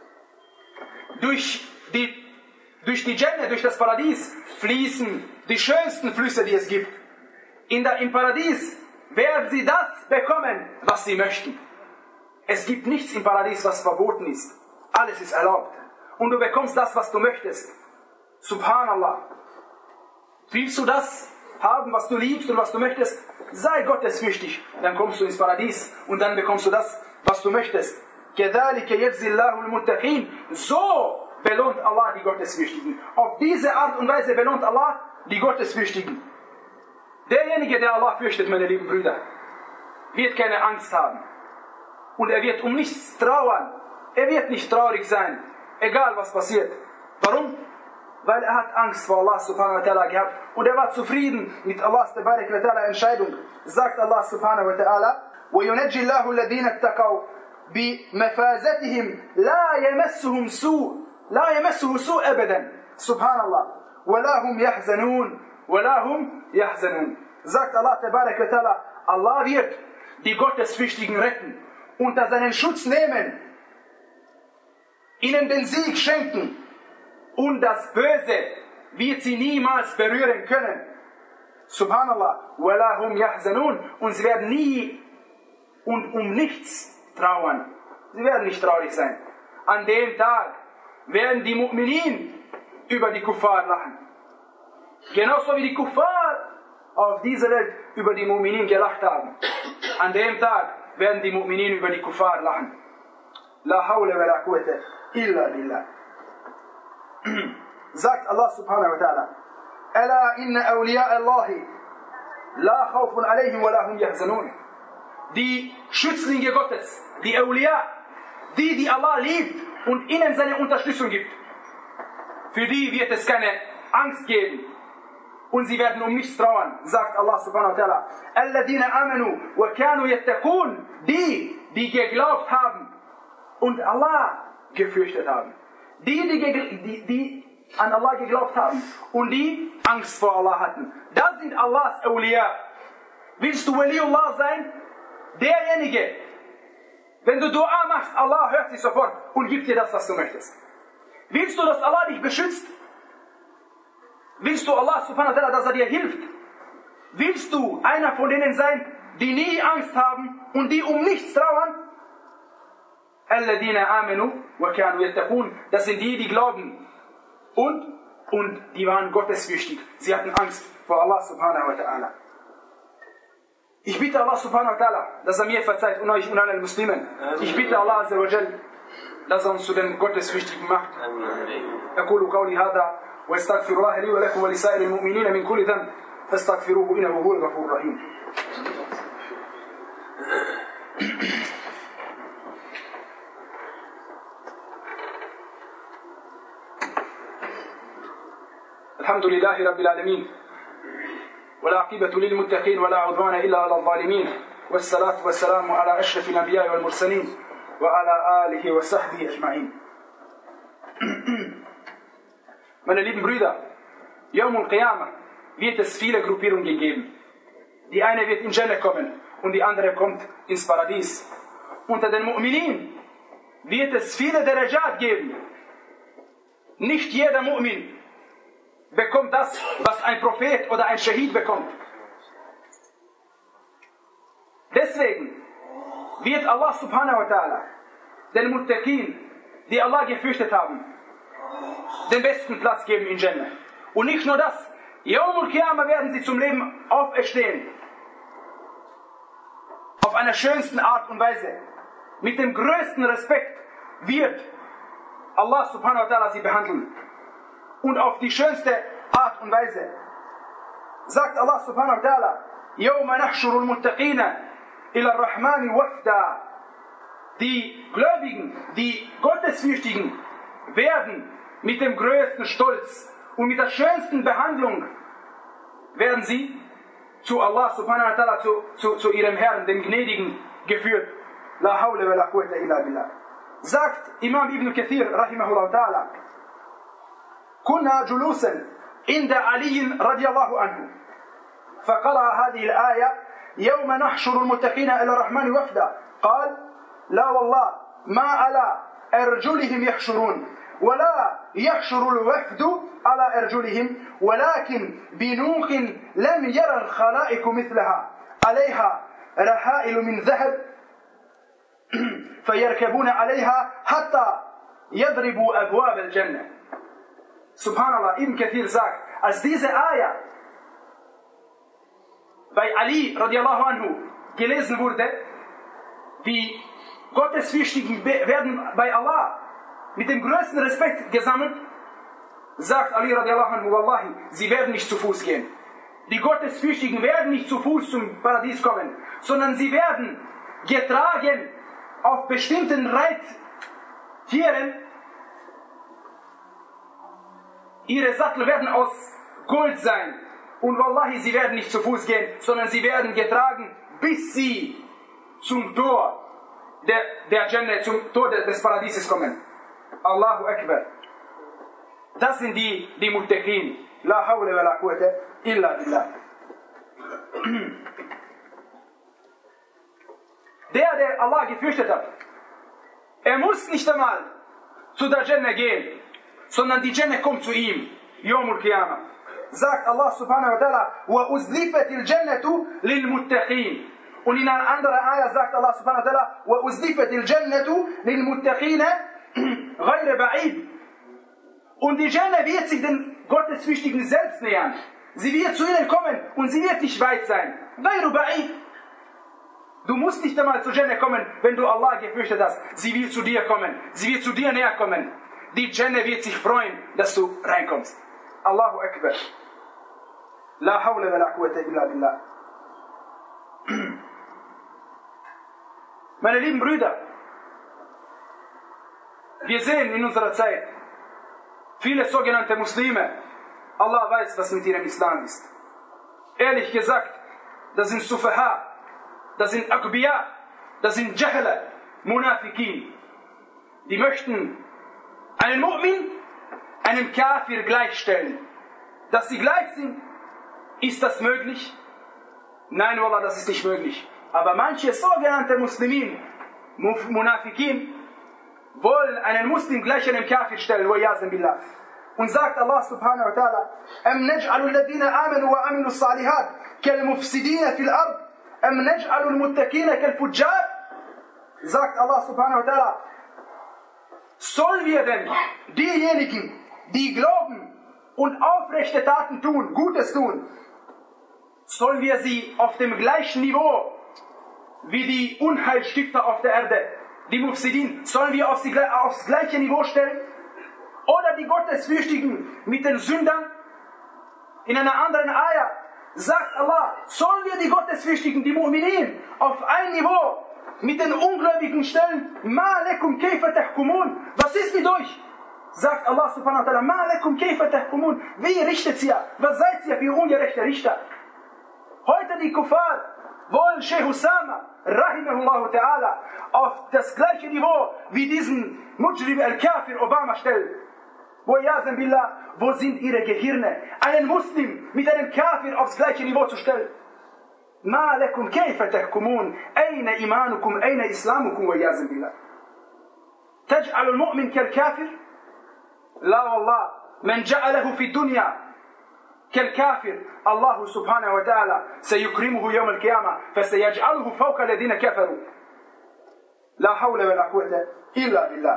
Durch die, durch die Jannah, durch das Paradies fließen die schönsten Flüsse, die es gibt. In der, Im Paradies werden sie das bekommen, was sie möchten. Es gibt nichts im Paradies, was verboten ist. Alles ist erlaubt. Und du bekommst das, was du möchtest. Subhanallah. Willst du das haben, was du liebst und was du möchtest? Sei gottesfürchtig. Dann kommst du ins Paradies und dann bekommst du das, was du möchtest. كَذَلِكَ يَجْزِي اللَّهُ الْمُتَّقِينَ. So belohnt Allah die Gottesfürchtigen. Auf diese Art und Weise belohnt Allah die Gottesfürchtigen. Derjenige, der Allah fürchtet, meine lieben Brüder, wird keine Angst haben. Und er wird um nichts trauern. Er wird nicht traurig sein, egal was passiert. Warum? Weil er hat Angst vor Allah subhanahu wa ta'ala gehabt. Und er war zufrieden mit Allahs tabarak wa ta'ala Entscheidung. Sagt Allah subhanahu wa ta'ala, وَيُنَجِّ اللَّهُ الَّذِينَ اتَّقَوْا بِمَفَازَتِهِمْ لَا يَمَسُّهُمْ سُوء لَا يَمَسُّهُ سُوء أَبَدًا. Subhanallah. وَلَا هُمْ يَحْزَنُونَ وَلَا هُمْ يَحْزَنُونَ. Sagt Allah tabarak wa ta'ala, Allah wird die Gottesfürchtigen retten, unter seinen Schutz nehmen, ihnen den Sieg schenken, und das Böse wird sie niemals berühren können. Subhanallah. وَلَا هُمْ يَحْزَنُونَ. Und sie werden nie und um nichts trauern. Sie werden nicht traurig sein. An dem Tag werden die Mu'minin über die Kuffar lachen. Genauso wie die Kuffar auf dieser Welt über die Mu'minin gelacht haben. An dem Tag werden die Mu'minin über die Kuffar lachen. La hawla wa la quwwata illa billah. Sagt Allah subhanahu wa ta'ala, Ala inna awliya Allahi la khawfun alayhim wa la hum yahzanun. Die Schützlinge Gottes, die Awliya, die, die Allah liebt und ihnen seine Unterstützung gibt, für die wird es keine Angst geben und sie werden um nichts trauern, sagt Allah subhanahu wa ta'ala. Alladhina amanu wa kanu yattaqun. Die, die geglaubt haben und Allah gefürchtet haben. Die, die, die, die an Allah geglaubt haben und die Angst vor Allah hatten. Das sind Allahs Awliya. Willst du Waliullah sein? Derjenige, wenn du Dua machst, Allah hört sich sofort und gibt dir das, was du möchtest. Willst du, dass Allah dich beschützt? Willst du Allah subhanahu wa ta'ala, dass er dir hilft? Willst du einer von denen sein, die nie Angst haben und die um nichts trauern? Alladina amanu wa kanu yattaqun. Das sind die, die glauben und, und die waren gottesfürchtig. Sie hatten Angst vor Allah subhanahu wa ta'ala. Ich bitte Allah subhanahu wa ta'ala, dass er mir verzeiht und euch und allen Muslimen. Ich bitte Allah azza wa jal, dass er uns zu den Gottesfürchtigen macht. أقول قولي هذا واستغفر الله لي ولكم ولسائر المؤمنين من كل ذنب فاستغفروه إنه هو الغفور الرحيم. الحمد لله رب العالمين والعاقبة للمتقين ولا عدوان إلا على الظالمين والصلاة والسلام على أشرف الأنبياء والمرسلين وعلى آله وصحبه أجمعين. Meine lieben Brüder, Yawm al-Qiyamah wird es viele Gruppierungen geben. Die eine wird in Jannah kommen und die andere kommt ins Paradies. Unter den Mu'minin wird es viele Darajat geben. Nicht jeder Mu'min bekommt das, was ein Prophet oder ein Shahid bekommt. Deswegen wird Allah subhanahu wa ta'ala den Muttaqin, die Allah gefürchtet haben, den besten Platz geben in Jannah. Und nicht nur das, Yawm al-Qiyamah werden sie zum Leben auferstehen. Auf einer schönsten Art und Weise. Mit dem größten Respekt wird Allah subhanahu wa ta'ala sie behandeln. Und auf die schönste Art und Weise sagt Allah subhanahu wa ta'ala: Yawma nahshurul muttaqina ila ar-Rahmani wafda. Die Gläubigen, die Gottesfürchtigen werden mit dem größten Stolz und mit der schönsten Behandlung werden sie zu Allah subhanahu wa ta'ala, zu, zu, zu ihrem Herrn, dem Gnädigen, geführt. La hawla wa la quwwata illa billah. Sagt Imam Ibn Kathir rahimahullah ta'ala: كنا جلوسا عند علي رضي الله عنه فقرأ هذه الآية يوم نحشر المتقين إلى الرحمن وفدا قال لا والله ما على أرجلهم يحشرون ولا يحشر الوفد على أرجلهم ولكن بنوق لم يرى الخلائق مثلها عليها رحائل من ذهب فيركبون عليها حتى يضربوا أبواب الجنة. Subhanallah, Ibn Kathir sagt, als diese Ayah bei Ali radiallahu anhu gelesen wurde, die Gottesfürchtigen werden bei Allah mit dem größten Respekt gesammelt, sagt Ali radiallahu anhu, Wallahi, sie werden nicht zu Fuß gehen. Die Gottesfürchtigen werden nicht zu Fuß zum Paradies kommen, sondern sie werden getragen auf bestimmten Reittieren. Ihre Sattel werden aus Gold sein. Und Wallahi, sie werden nicht zu Fuß gehen, sondern sie werden getragen, bis sie zum Tor der, der Jannah, zum Tor des Paradieses kommen. Allahu Akbar. Das sind die, die Muttaqin. La hawla wa la quwwata illa billah. Der, der Allah gefürchtet hat, er muss nicht einmal zu der Jannah gehen, sondern die Jannah kommt zu ihm, Yawm al-Qiyamah. Sagt Allah subhanahu wa ta'ala, وَأُزْلِفَتِ الْجَنَّةُ لِلْمُتَّقِينَ. Und in einer anderen Ayah sagt Allah subhanahu wa ta'ala, وَأُزْلِفَتِ الْجَنَّةُ لِلْمُتَّقِينَ غَيْرَ بَعِيدٍ. Und die Jannah wird sich den Gottesfürchtigen selbst nähern. Sie wird zu ihnen kommen und sie wird nicht weit sein. غَيْرُ بَعِيدٍ. Du musst nicht einmal zur Jannah kommen, wenn du Allah gefürchtet hast. Sie will zu dir kommen. Sie wird zu dir näher kommen. Die Jannah wird sich freuen, dass du reinkommst. Allahu Akbar. La hawla wa la quwwata illa billah. Meine lieben Brüder, wir sehen in unserer Zeit viele sogenannte Muslime. Allah weiß, was mit ihrem Islam ist. Ehrlich gesagt, das sind Sufaha, das sind Akbiya, das sind Jahla, Munafikin. Die möchten einen Mu'min einem Kafir gleichstellen. Dass sie gleich sind, ist das möglich? Nein, Wallah, das ist nicht möglich. Aber manche sogenannte Muslimin, Munafikin, wollen einen Muslim gleich einem Kafir stellen, wa'yazan billah. Und sagt Allah subhanahu wa ta'ala, أَمْ نَجْعَلُ الَّذِينَ آمَنُوا وَعَمِلُوا الصَّالِحَاتِ كَالْمُفْسِدِينَ فِي الْأَرْضِ أَمْ نَجْعَلُ الْمُتَّقِينَ كَالْفُجَّارِ. Sagt Allah subhanahu wa ta'ala, sollen wir denn diejenigen, die glauben und aufrechte Taten tun, Gutes tun, sollen wir sie auf dem gleichen Niveau wie die Unheilstifter auf der Erde, die Mufsidin, sollen wir auf sie, aufs gleiche Niveau stellen? Oder die Gottesfürchtigen mit den Sündern? In einer anderen Ayah sagt Allah, sollen wir die Gottesfürchtigen, die Mu'minin, auf ein Niveau mit den Ungläubigen stellen? Ma lakum kayfa tahkumun? Was ist mit euch? Sagt Allah subhanahu wa ta'ala, Ma lakum kayfa tahkumun? Wie richtet ihr? Was seid ihr für ungerechte Richter? Heute die Kuffar wollen Sheikh Usama, rahimahullah ta'ala, auf das gleiche Niveau wie diesen Mujrim al-Kafir Obama stellen. Wo, Yazen Billah, wo sind ihre Gehirne? Einen Muslim mit einem Kafir aufs gleiche Niveau zu stellen. Ma lakum kayfa tahkumun? Ayna imanukum, ayna islamukum, wa Yazen Billah. Taj'al al-mu'min kal-kafir? La wallah, man ja'alahu fi dunya كالكافر الله سبحانه وتعالى سيكرمه يوم القيامة فسيجعله فوق الذين كفروا لا حول ولا قوة إلا بالله.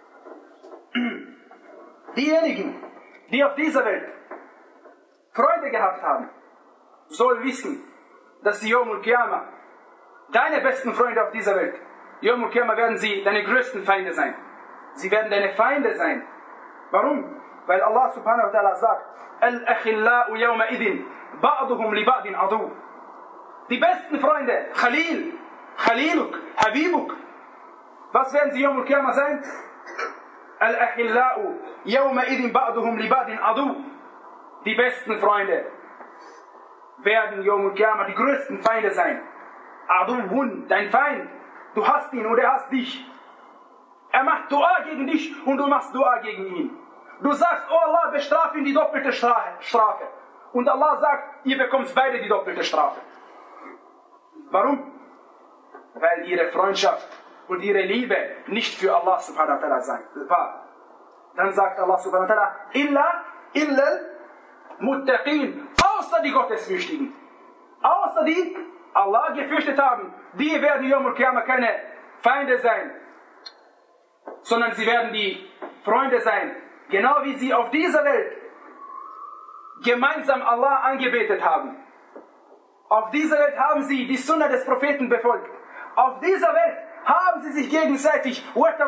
Diejenigen, die auf dieser Welt Freude gehabt haben, sollen wissen, dass die Yawm al-Qiyamah, deine besten Freunde auf dieser Welt, Yawm al-Qiyamah werden sie deine größten Feinde sein. Sie werden deine Feinde sein. Warum? Weil Allah subhanahu wa ta'ala sagt, Al-Akhillau yawma idin, ba'duhum li ba'din adu. Die besten Freunde, Khalil, Khaliluk, Habibuk. Was werden sie Yawm al-Qiyamah sein? Al-Akhillau yawma idin, ba'duhum li ba'din adu. Die besten Freunde werden Yawm al-Qiyamah die größten Feinde sein. Aduhun, dein Feind. Du hast ihn und er hasst dich. Er macht Dua gegen dich und du machst Dua gegen ihn. Du sagst, oh Allah, bestrafe ihn die doppelte Strafe. Und Allah sagt, ihr bekommt beide die doppelte Strafe. Warum? Weil ihre Freundschaft und ihre Liebe nicht für Allah subhanahu wa ta'ala war. Dann sagt Allah subhanahu wa ta'ala, illa, illa muttaqin, außer die Gottesfürchtigen. Außer die Allah gefürchtet haben, die werden Yawm al-Qiyamah keine Feinde sein, sondern sie werden die Freunde sein. Genau wie sie auf dieser Welt gemeinsam Allah angebetet haben. Auf dieser Welt haben sie die Sunna des Propheten befolgt. Auf dieser Welt haben sie sich gegenseitig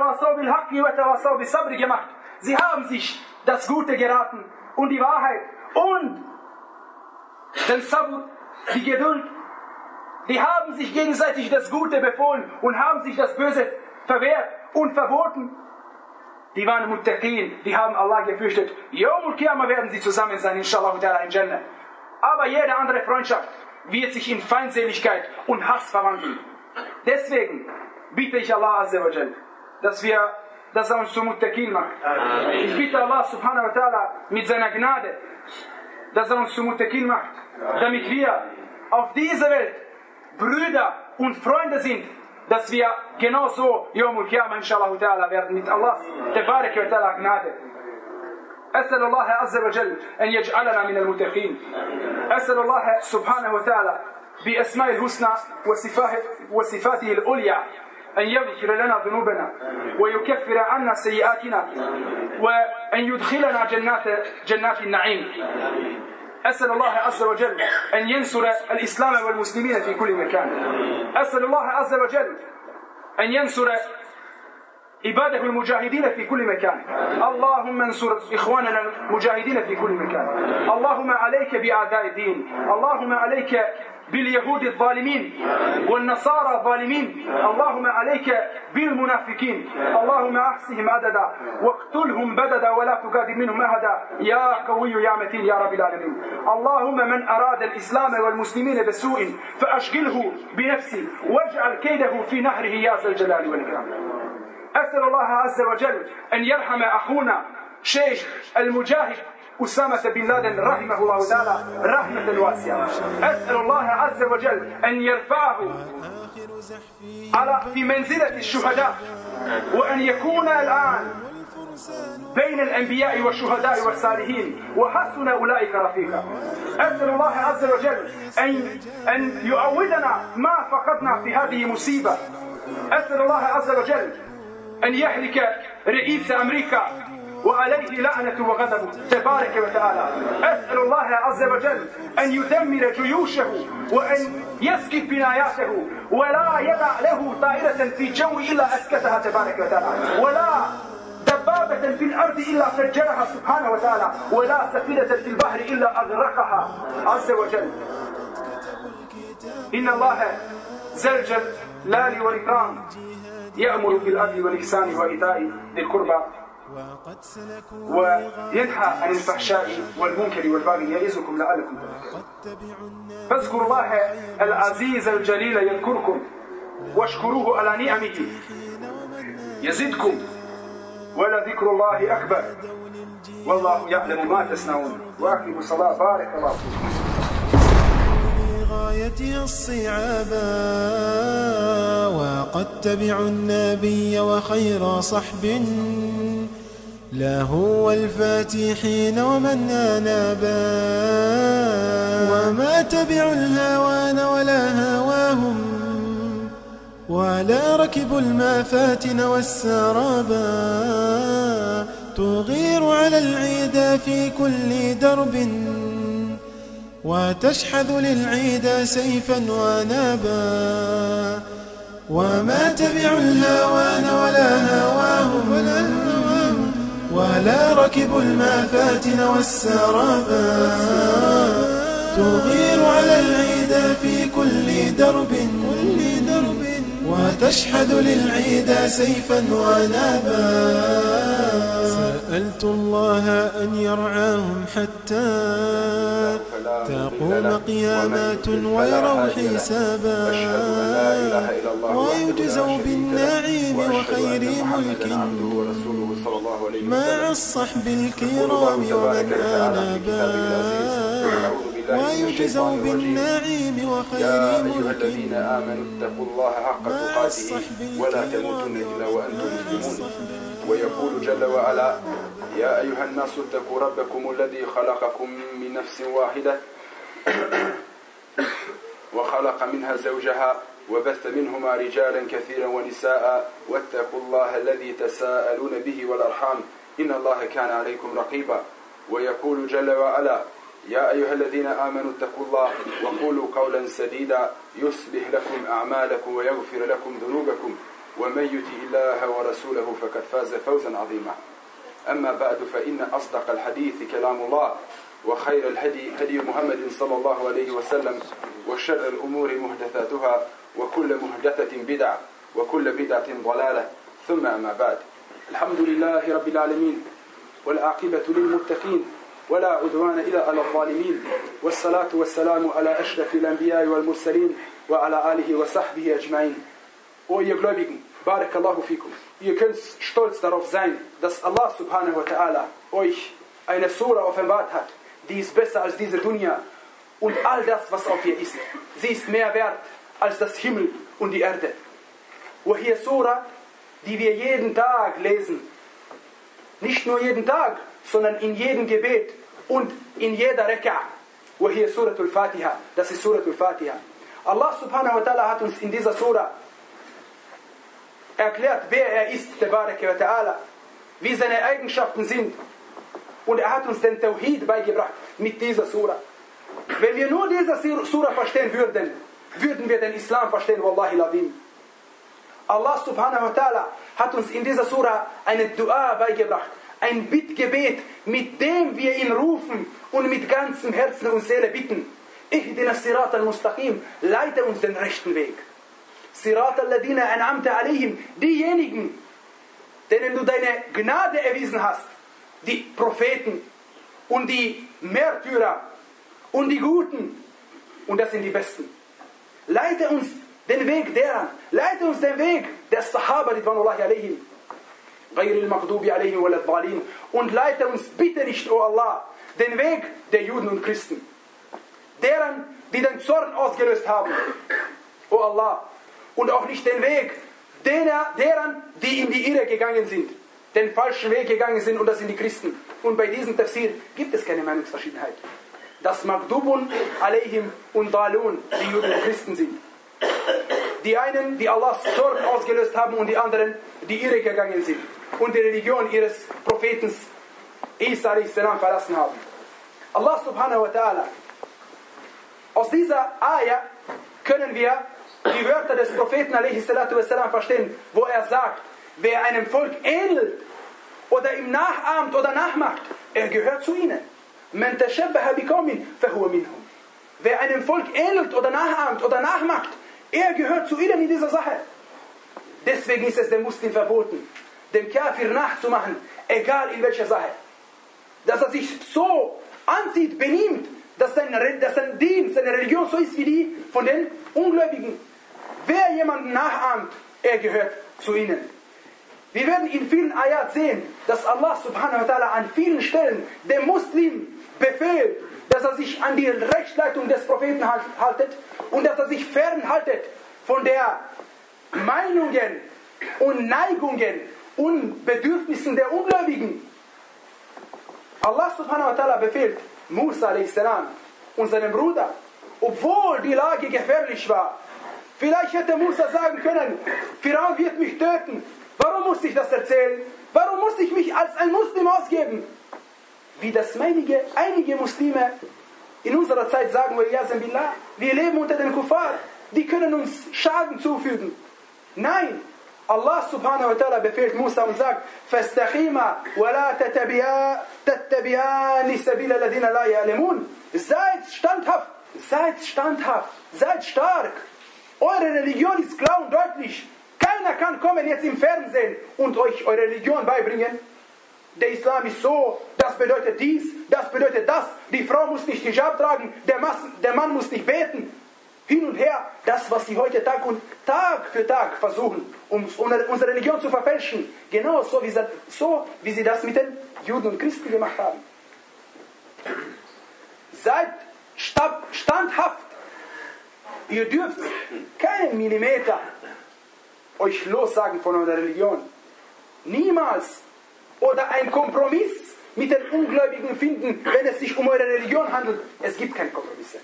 gemacht. Sie haben sich das Gute geraten und die Wahrheit und den Sabr, die Geduld. Die haben sich gegenseitig das Gute befohlen und haben sich das Böse verwehrt und verboten. Die waren Muttaqin, die haben Allah gefürchtet. Yawm al-Qiyamah werden sie zusammen sein, inshallah ta'ala in Jannah. Aber jede andere Freundschaft wird sich in Feindseligkeit und Hass verwandeln. Deswegen bitte ich Allah Azza wa Jal, dass wir, dass er uns zu Muttaqin macht. Ich bitte Allah subhanahu wa ta'ala mit seiner Gnade, dass er uns zu Muttaqin macht, damit wir auf dieser Welt Brüder und Freunde sind, dass wir genauso Yawm al-Qiyamah inshallah ta'ala werden mit Allahs Tabarak wa ta'ala Gnade. أسأل الله عز وجل أن يجعلنا من المتقين. أسأل الله سبحانه وتعالى بأسماء الحسنى وصفاته العليا أن يغفر لنا ذنوبنا ويكفر عنا سيئاتنا وأن يدخلنا جنات جنات النعيم. أسأل الله عز وجل أن ينصر الإسلام والمسلمين في كل مكان. أسأل الله عز وجل أن ينصر عباده المجاهدين في كل مكان. اللهم انصر إخواننا المجاهدين في كل مكان. اللهم عليك بأعداء الدين. اللهم عليك باليهود الظالمين والنصارى الظالمين. اللهم عليك بالمنافقين. اللهم أحصهم عددا واقتلهم بددا ولا تغادر منهم أحدا يا قوي يا متين يا رب العالمين. اللهم من أراد الإسلام والمسلمين بسوء فأشغله بنفسه واجعل كيده في نهره يا ذا الجلال والإكرام. أسأل الله عز وجل أن يرحم أخونا شيخ المجاهد أسامة بن لادن رحمه الله تعالى رحمة واسعة. أسأل الله عز وجل أن يرفعه على في منزلة الشهداء وأن يكون الآن بين الأنبياء والشهداء والصالحين وحسن أولئك رفيقا. أسأل الله عز وجل أن أن يعوضنا ما فقدنا في هذه مصيبة. أسأل الله عز وجل أن يهلك رئيس أمريكا وعليه لعنة وغضبه تبارك وتعالى. أسأل الله عز وجل أن يدمر جيوشه وأن يسقط بناياته ولا يدع له طائرة في الجو إلا أسكتها تبارك وتعالى، ولا دبابة في الأرض إلا فجرها سبحانه وتعالى، ولا سفينة في البحر إلا أغرقها عز وجل. إن الله ذا الجلال والإكرام يأمر بالعدل والإحسان وإيتاء ذي القربى وينهى عن الفحشاء والمنكر والبغي يعظكم لعلكم تذكرون. فاذكروا الله العزيز الجليل يذكركم واشكروه على نعمه يزدكم ولذكر الله أكبر والله يعلم ما تصنعون. وأقيموا الصلاة بارك الله فيكم. غايتها الصعابا وقد تبعوا النبي وخير صحب له والفاتحين ومن آنابا وما تبعوا الهوان ولا هواهم ولا ركبوا المافاتن والسرابا تغير على العيدا في كل درب وتشحذ للعيدا سيفا ونابا وما تبعوا الهوان ولا هواهم ولا, ولا ركبوا المافاتن والسرابا تغير على العيدا في كل درب وتشحذ للعيدا سيفا ونابا سألت الله أن يرعاهم حتى تقوم قيامات ويروا حسابا ويجزوا بالنعيم وخير ملك مع الصحب الكرام ومن آنابا ويجزوا بالنعيم وخير ملك الذين آمنوا اتقوا الله حق تقاته ولا تموتن إلا وأنتم مسلمون. ويقول جل وعلا يا أيها الناس اتقوا ربكم الذي خلقكم من نفس واحدة وخلق منها زوجها وبث منهما رجالا كثيرا ونساء واتقوا الله الذي تساءلون به والأرحام إن الله كان عليكم رقيبا. ويقول جل وعلا يا أيها الذين آمنوا اتقوا الله وقولوا قولا سديدا يصلح لكم أعمالكم ويغفر لكم ذنوبكم ومن يطع الله ورسوله فقد فاز فوزا عظيما. أما بعد فإن أصدق الحديث كلام الله وخير الهدي هدي محمد صلى الله عليه وسلم وشر الأمور محدثاتها وكل محدثة بدعة وكل بدعة ضلالة ثم أما بعد. الحمد لله رب العالمين والعاقبة للمتقين ولا عدوان إلا على الظالمين والصلاة والسلام على أشرف الأنبياء والمرسلين وعلى آله وصحبه أجمعين. O ihr Gläubigen, Barakallahu fikum, ihr könnt stolz darauf sein, dass Allah subhanahu wa ta'ala euch eine Sura offenbart hat, die ist besser als diese Dunya und all das, was auf ihr ist. Sie ist mehr wert als das Himmel und die Erde. Und hier Sura, die wir jeden Tag lesen. Nicht nur jeden Tag, sondern in jedem Gebet und in jeder Reka'. Und hier Suratul Fatiha, das ist Suratul Fatiha. Allah subhanahu wa ta'ala hat uns in dieser Sura erklärt, wer er ist, Tabaraka wa ta'ala, wie seine Eigenschaften sind. Und er hat uns den Tawhid beigebracht mit dieser Sura. Wenn wir nur diese Sura verstehen würden, würden wir den Islam verstehen, Wallahi Ladim. Allah subhanahu wa ta'ala hat uns in dieser Sura eine Dua beigebracht, ein Bittgebet, mit dem wir ihn rufen und mit ganzem Herzen und Seele bitten. Ihdina sirat al-mustaqim, leite uns den rechten Weg. Sirat al-ladina an'amta alayhim, diejenigen, denen du deine Gnade erwiesen hast, die Propheten und die Märtyrer und die Guten, und das sind die Besten. Leite uns den Weg derer, leite uns den Weg der Sahaba ridwanullahi alayhim, ghayril maghdubi alayhim waladhdallin, und leite uns bitte nicht, o Allah, den Weg der Juden und Christen, deren, die den Zorn ausgelöst haben, o Allah, und auch nicht den Weg derer, deren, die in die Irre gegangen sind, den falschen Weg gegangen sind, und das sind die Christen. Und bei diesem Tafsir gibt es keine Meinungsverschiedenheit. Dass Maghdubun alayhim und Dalun die Juden und Christen sind. Die einen, die Allahs Zorn ausgelöst haben, und die anderen, die irre gegangen sind. und die Religion ihres Propheten Isa a s. verlassen haben. Allah subhanahu wa ta'ala. Aus dieser Ayah können wir die Wörter des Propheten a s. verstehen, wo er sagt, wer einem Volk ähnelt oder ihm nachahmt oder nachmacht, er gehört zu ihnen. Man tashabbaha biqawmin fahuwa minhum. Wer einem Volk ähnelt oder nachahmt oder nachmacht, er gehört zu ihnen in dieser Sache. Deswegen ist es dem Muslim verboten, dem Kafir nachzumachen, egal in welcher Sache. Dass er sich so anzieht, benimmt, dass sein, dass sein Dienst, seine Religion so ist wie die von den Ungläubigen. Wer jemanden nachahmt, er gehört zu ihnen. Wir werden in vielen Ayat sehen, dass Allah subhanahu wa ta'ala an vielen Stellen dem Muslim befehlt, dass er sich an die Rechtsleitung des Propheten haltet und dass er sich fernhaltet von der Meinungen und Neigungen und Bedürfnissen der Ungläubigen. Allah subhanahu wa ta'ala befehlt Musa a s. und seinem Bruder, obwohl die Lage gefährlich war. Vielleicht hätte Musa sagen können, Pharaon wird mich töten. Warum muss ich das erzählen? Warum muss ich mich als ein Muslim ausgeben? Wie das einige, einige Muslime in unserer Zeit sagen, wir leben unter den Kuffar, die können uns Schaden zufügen. Nein, Allah subhanahu wa ta'ala befehlt Musa und sagt, فَاسْتَقِيمَا وَلَا تَتَّبِعَانِ سَبِيلَ الَّذِينَ لَا يَعْلَمُونَ. Seid standhaft, seid standhaft, seid stark. Eure Religion ist klar und deutlich. Keiner kann kommen jetzt im Fernsehen und euch eure Religion beibringen. Der Islam ist so, das bedeutet dies, das bedeutet das. Die Frau muss nicht Hijab tragen, der, Mas, der Mann muss nicht beten. Hin und her, das, was sie heute Tag und Tag für Tag versuchen, um unsere Religion zu verfälschen. Genau so wie, sie, so, wie sie das mit den Juden und Christen gemacht haben. Seid standhaft. Ihr dürft keinen Millimeter euch lossagen von eurer Religion. Niemals. Oder ein Kompromiss mit den Ungläubigen finden, wenn es sich um eure Religion handelt. Es gibt keine Kompromisse.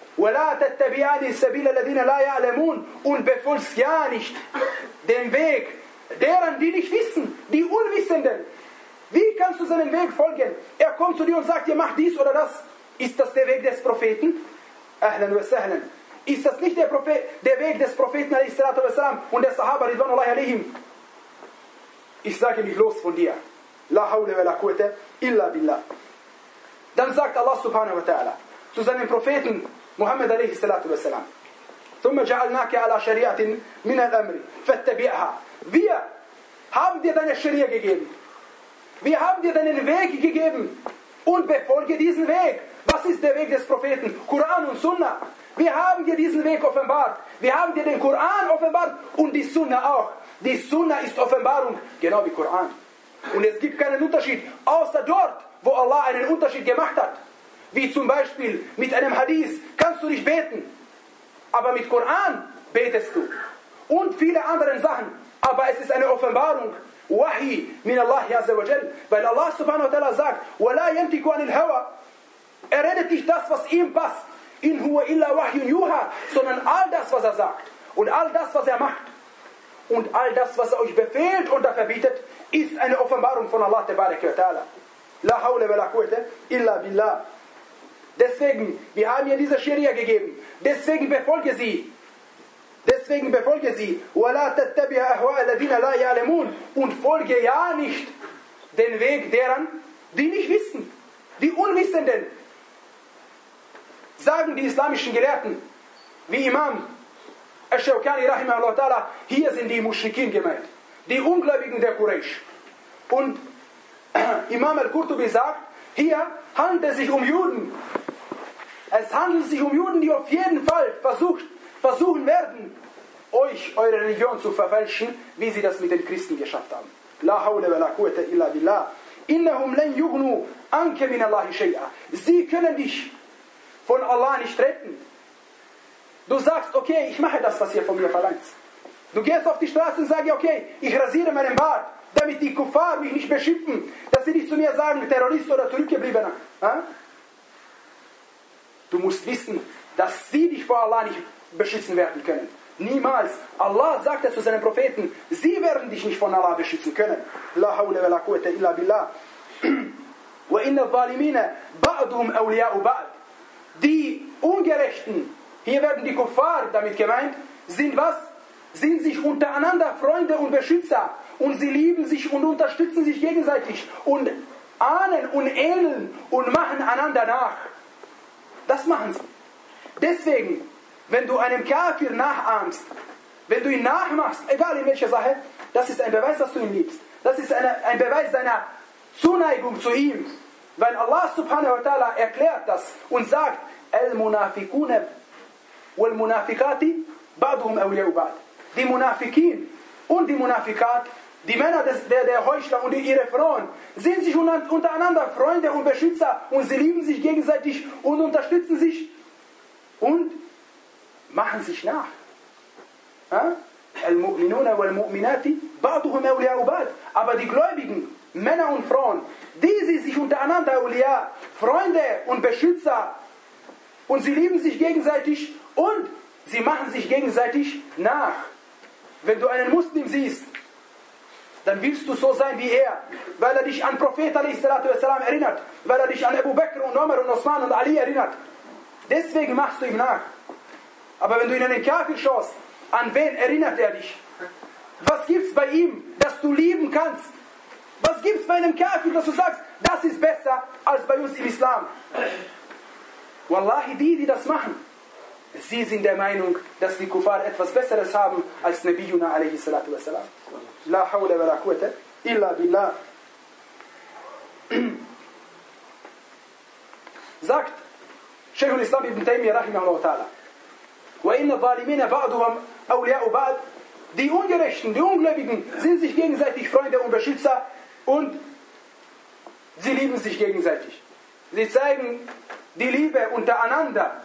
Und befolgt ja nicht den Weg deren, die nicht wissen, die Unwissenden. Wie kannst du seinen Weg folgen? Er kommt zu dir und sagt, ihr macht dies oder das. Ist das der Weg des Propheten? Ahlan wa sahlan. Ist das nicht der, Prophet, der Weg des Propheten und der Sahaba ridwanullahi alaihim? Ich sage mich los von dir. La hawla wa la quwwata illa billah. Dann sagt Allah subhanahu wa ta'ala zu seinem Propheten Muhammad alaihi salatu wa salam, ثم جعلناك على شريعة من الأمر فاتبعها. Wir haben dir deine Scharia gegeben. Wir haben dir deinen Weg gegeben und befolge diesen Weg. Was ist der Weg des Propheten? Koran und Sunna. Wir haben dir diesen Weg offenbart. Wir haben dir den Koran offenbart und die Sunna auch. Die Sunna ist Offenbarung, genau wie Koran. Und es gibt keinen Unterschied, außer dort, wo Allah einen Unterschied gemacht hat. Wie zum Beispiel mit einem Hadith kannst du nicht beten, aber mit Koran betest du. Und viele andere Sachen. Aber es ist eine Offenbarung. Wahi min Allah azza wa jal. Weil Allah subhanahu wa ta'ala sagt, وَلَا يَنْتِكُ عَنِ الْهَوَى. Er redet nicht das, was ihm passt. In huwa illa wahyun yuha. Sondern all das, was er sagt. Und all das, was er macht. Und all das, was er euch befehlt oder verbietet, ist eine Offenbarung von Allah tabaraka wa ta'ala. La hawla wa la quwwata illa billah. Deswegen, wir haben ihr diese Scharia gegeben. Deswegen befolge sie. Deswegen befolge sie. وَلَا تَتَّبِعَ أَهْوَاءَ الَّذِينَ لَا يَعْلَمُونَ. Und folge ja nicht den Weg deren, die nicht wissen. Die Unwissenden. Sagen die islamischen Gelehrten, wie Imam Ash-Shawkani rahimahullah ta'ala, hier sind die Mushrikin gemeint. Die Ungläubigen der Quraysh. Und Imam Al-Qurtubi sagt, hier handelt es sich um Juden. Es handelt sich um Juden, die auf jeden Fall versucht, versuchen werden, euch eure Religion zu verfälschen, wie sie das mit den Christen geschafft haben. La hawla wa la quwwata illa billah. Innahum lan yughnu anka min Allahi shay'a. Sie können dich von Allah nicht retten. Du sagst, okay, ich mache das, was ihr von mir verlangt. Du gehst auf die Straße und sagst, okay, ich rasiere meinen Bart, damit die Kuffar mich nicht beschimpfen, dass sie nicht zu mir sagen, Terrorist oder Zurückgebliebener. Du musst wissen, dass sie dich vor Allah nicht beschützen werden können. Niemals. Allah sagte zu seinen Propheten, sie werden dich nicht von Allah beschützen können. La hawla wa la quwwata illa billah. Wa inna zalimina ba'duhum awliya'u ba'd. Die Ungerechten, hier werden die Kuffar damit gemeint, sind was? Sind sich untereinander Freunde und Beschützer. Und sie lieben sich und unterstützen sich gegenseitig. Und ahnen und ähneln und machen einander nach. Das machen sie. Deswegen, wenn du einem Kafir nachahmst, wenn du ihn nachmachst, egal in welcher Sache, das ist ein Beweis, dass du ihn liebst. Das ist eine, ein Beweis deiner Zuneigung zu ihm. Weil Allah subhanahu wa ta'ala erklärt das und sagt, Al-Munafikune wal-Munafikati ba'duhum awliya'u ba'd. Die Munafikin und die Munafikat, die Männer des, der, der Heuchler und ihre Frauen, sind sich untereinander Freunde und Beschützer und sie lieben sich gegenseitig und unterstützen sich und machen sich nach. Al-Mu'minuna wal-Mu'minati ba'duhum awliya'u ba'd. Aber die Gläubigen, Männer und Frauen, die sie sich untereinander awliya, Freunde und Beschützer, und sie lieben sich gegenseitig und sie machen sich gegenseitig nach. Wenn du einen Muslim siehst, dann willst du so sein wie er, weil er dich an Prophet alaihi salatu wassalam erinnert, weil er dich an Abu Bakr und Umar und Osman und Ali erinnert. Deswegen machst du ihm nach. Aber wenn du in einen Kafir schaust, an wen erinnert er dich? Was gibt's bei ihm, das du lieben kannst? Was gibt's bei einem Kafir, dass du sagst, das ist besser als bei uns im Islam? Wallahi, die, die das machen, sie sind der Meinung, dass die Kuffar etwas Besseres haben als Nabiyuna alaihi salatu wassalam. La hawla wa la quwwata illa billah. Sagt Shaykh al-Islam ibn Taymiyyah rahimahullah ta'ala, wa inna zalimina ba'duhum awliya'u ba'd. Die Ungerechten, die Ungläubigen sind sich gegenseitig Freunde und Beschützer und sie lieben sich gegenseitig. Sie zeigen die Liebe untereinander.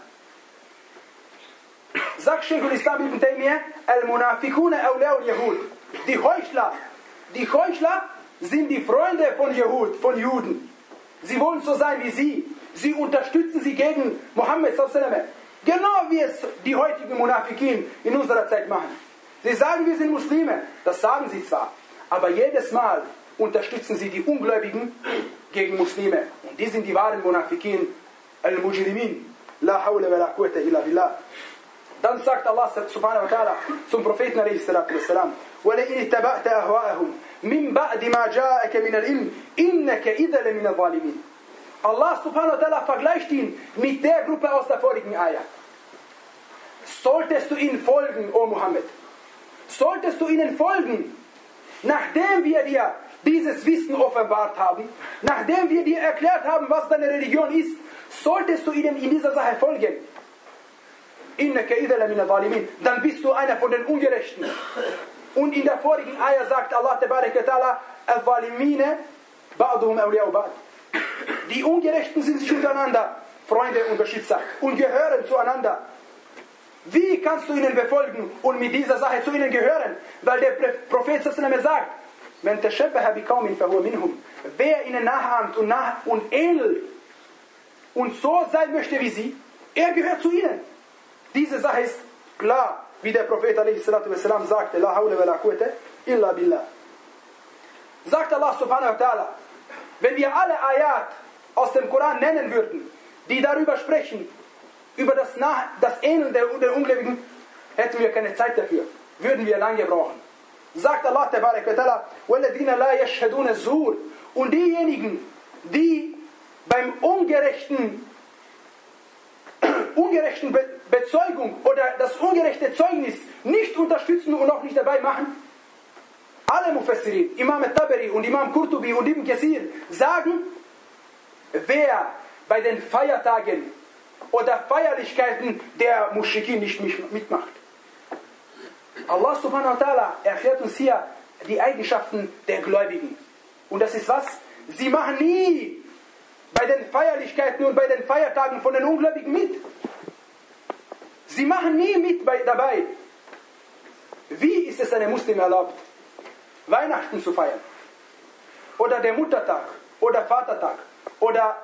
Sagt Shaykh al-Islam ibn Taymiyyah, Al-Munafikuna awliya'u al-Yahud. Die Heuchler, die Heuchler sind die Freunde von Jehud, von Juden. Sie wollen so sein wie sie. Sie unterstützen sie gegen Mohammed sallallahu alaihi wasallam. Genau wie es die heutigen Munafikin in unserer Zeit machen. Sie sagen, wir sind Muslime. Das sagen sie zwar. Aber jedes Mal unterstützen sie die Ungläubigen gegen Muslime. Und die sind die wahren Munafikin, Al-Mujrimin. La hawla wa la quwwata illa billah. Dann sagt Allah subhanahu wa ta'ala zum Propheten alaihi salatu wassalam, وَلَئِنِ اتَّبَعْتَ أَهْوَاءَهُمْ مِنْ بَعْدِ مَا جَاءَكَ مِنَ الْعِلْمِ إِنَّكَ إِذًا لَمِنَ الظَّالِمِينَ. Allah subhanahu wa ta'ala vergleicht ihn mit der Gruppe aus der vorigen Ayah. Solltest du ihnen folgen, O Muhammad? Solltest du ihnen folgen, nachdem wir dir dieses Wissen offenbart haben, nachdem wir dir erklärt haben, was deine Religion ist, solltest du ihnen in dieser Sache folgen? Innaka idha la min adh-dhalimin. Dann bist du einer von den Ungerechten. Und in der vorigen Ayah sagt Allah tabarak wa ta'ala, adh-dhalimina ba'duhum awliya'u ba'd. Die Ungerechten sind sich untereinander Freunde und Beschützer und gehören zueinander. Wie kannst du ihnen befolgen und mit dieser Sache zu ihnen gehören? Weil der Prophet sallallahu alaihi wasallam sagt, man tashabbaha biqaumin fahuwa minhum. Wer ihnen nachahmt und, nach und ähnelt und so sein möchte wie sie, er gehört zu ihnen. Diese Sache ist klar, wie der Prophet alaihi salatu wassalam sagte, la hawla wa la quwwata illa billah. Sagt Allah subhanahu wa ta'ala, wenn wir alle Ayat aus dem Koran nennen würden, die darüber sprechen, über das, Nach das Ähneln der, der Ungläubigen, hätten wir keine Zeit dafür. Würden wir lange brauchen. Sagt Allah tabarak wa ta'ala, وَالَّذِينَ لَا يَشْهَدُونَ الزُّورِ. Und diejenigen, die beim ungerechten, ungerechten Be Bezeugung oder das ungerechte Zeugnis nicht unterstützen und auch nicht dabei machen, alle Mufassirin, Imam al-Tabari und Imam Qurtubi und Ibn Kathir sagen, wer bei den Feiertagen oder Feierlichkeiten der Muschrikin nicht mitmacht. Allah subhanahu wa ta'ala erklärt uns hier die Eigenschaften der Gläubigen. Und das ist was? Sie machen nie bei den Feierlichkeiten und bei den Feiertagen von den Ungläubigen mit. Sie machen nie mit bei, dabei. Wie ist es einem Muslim erlaubt, Weihnachten zu feiern? Oder der Muttertag? Oder Vatertag? Oder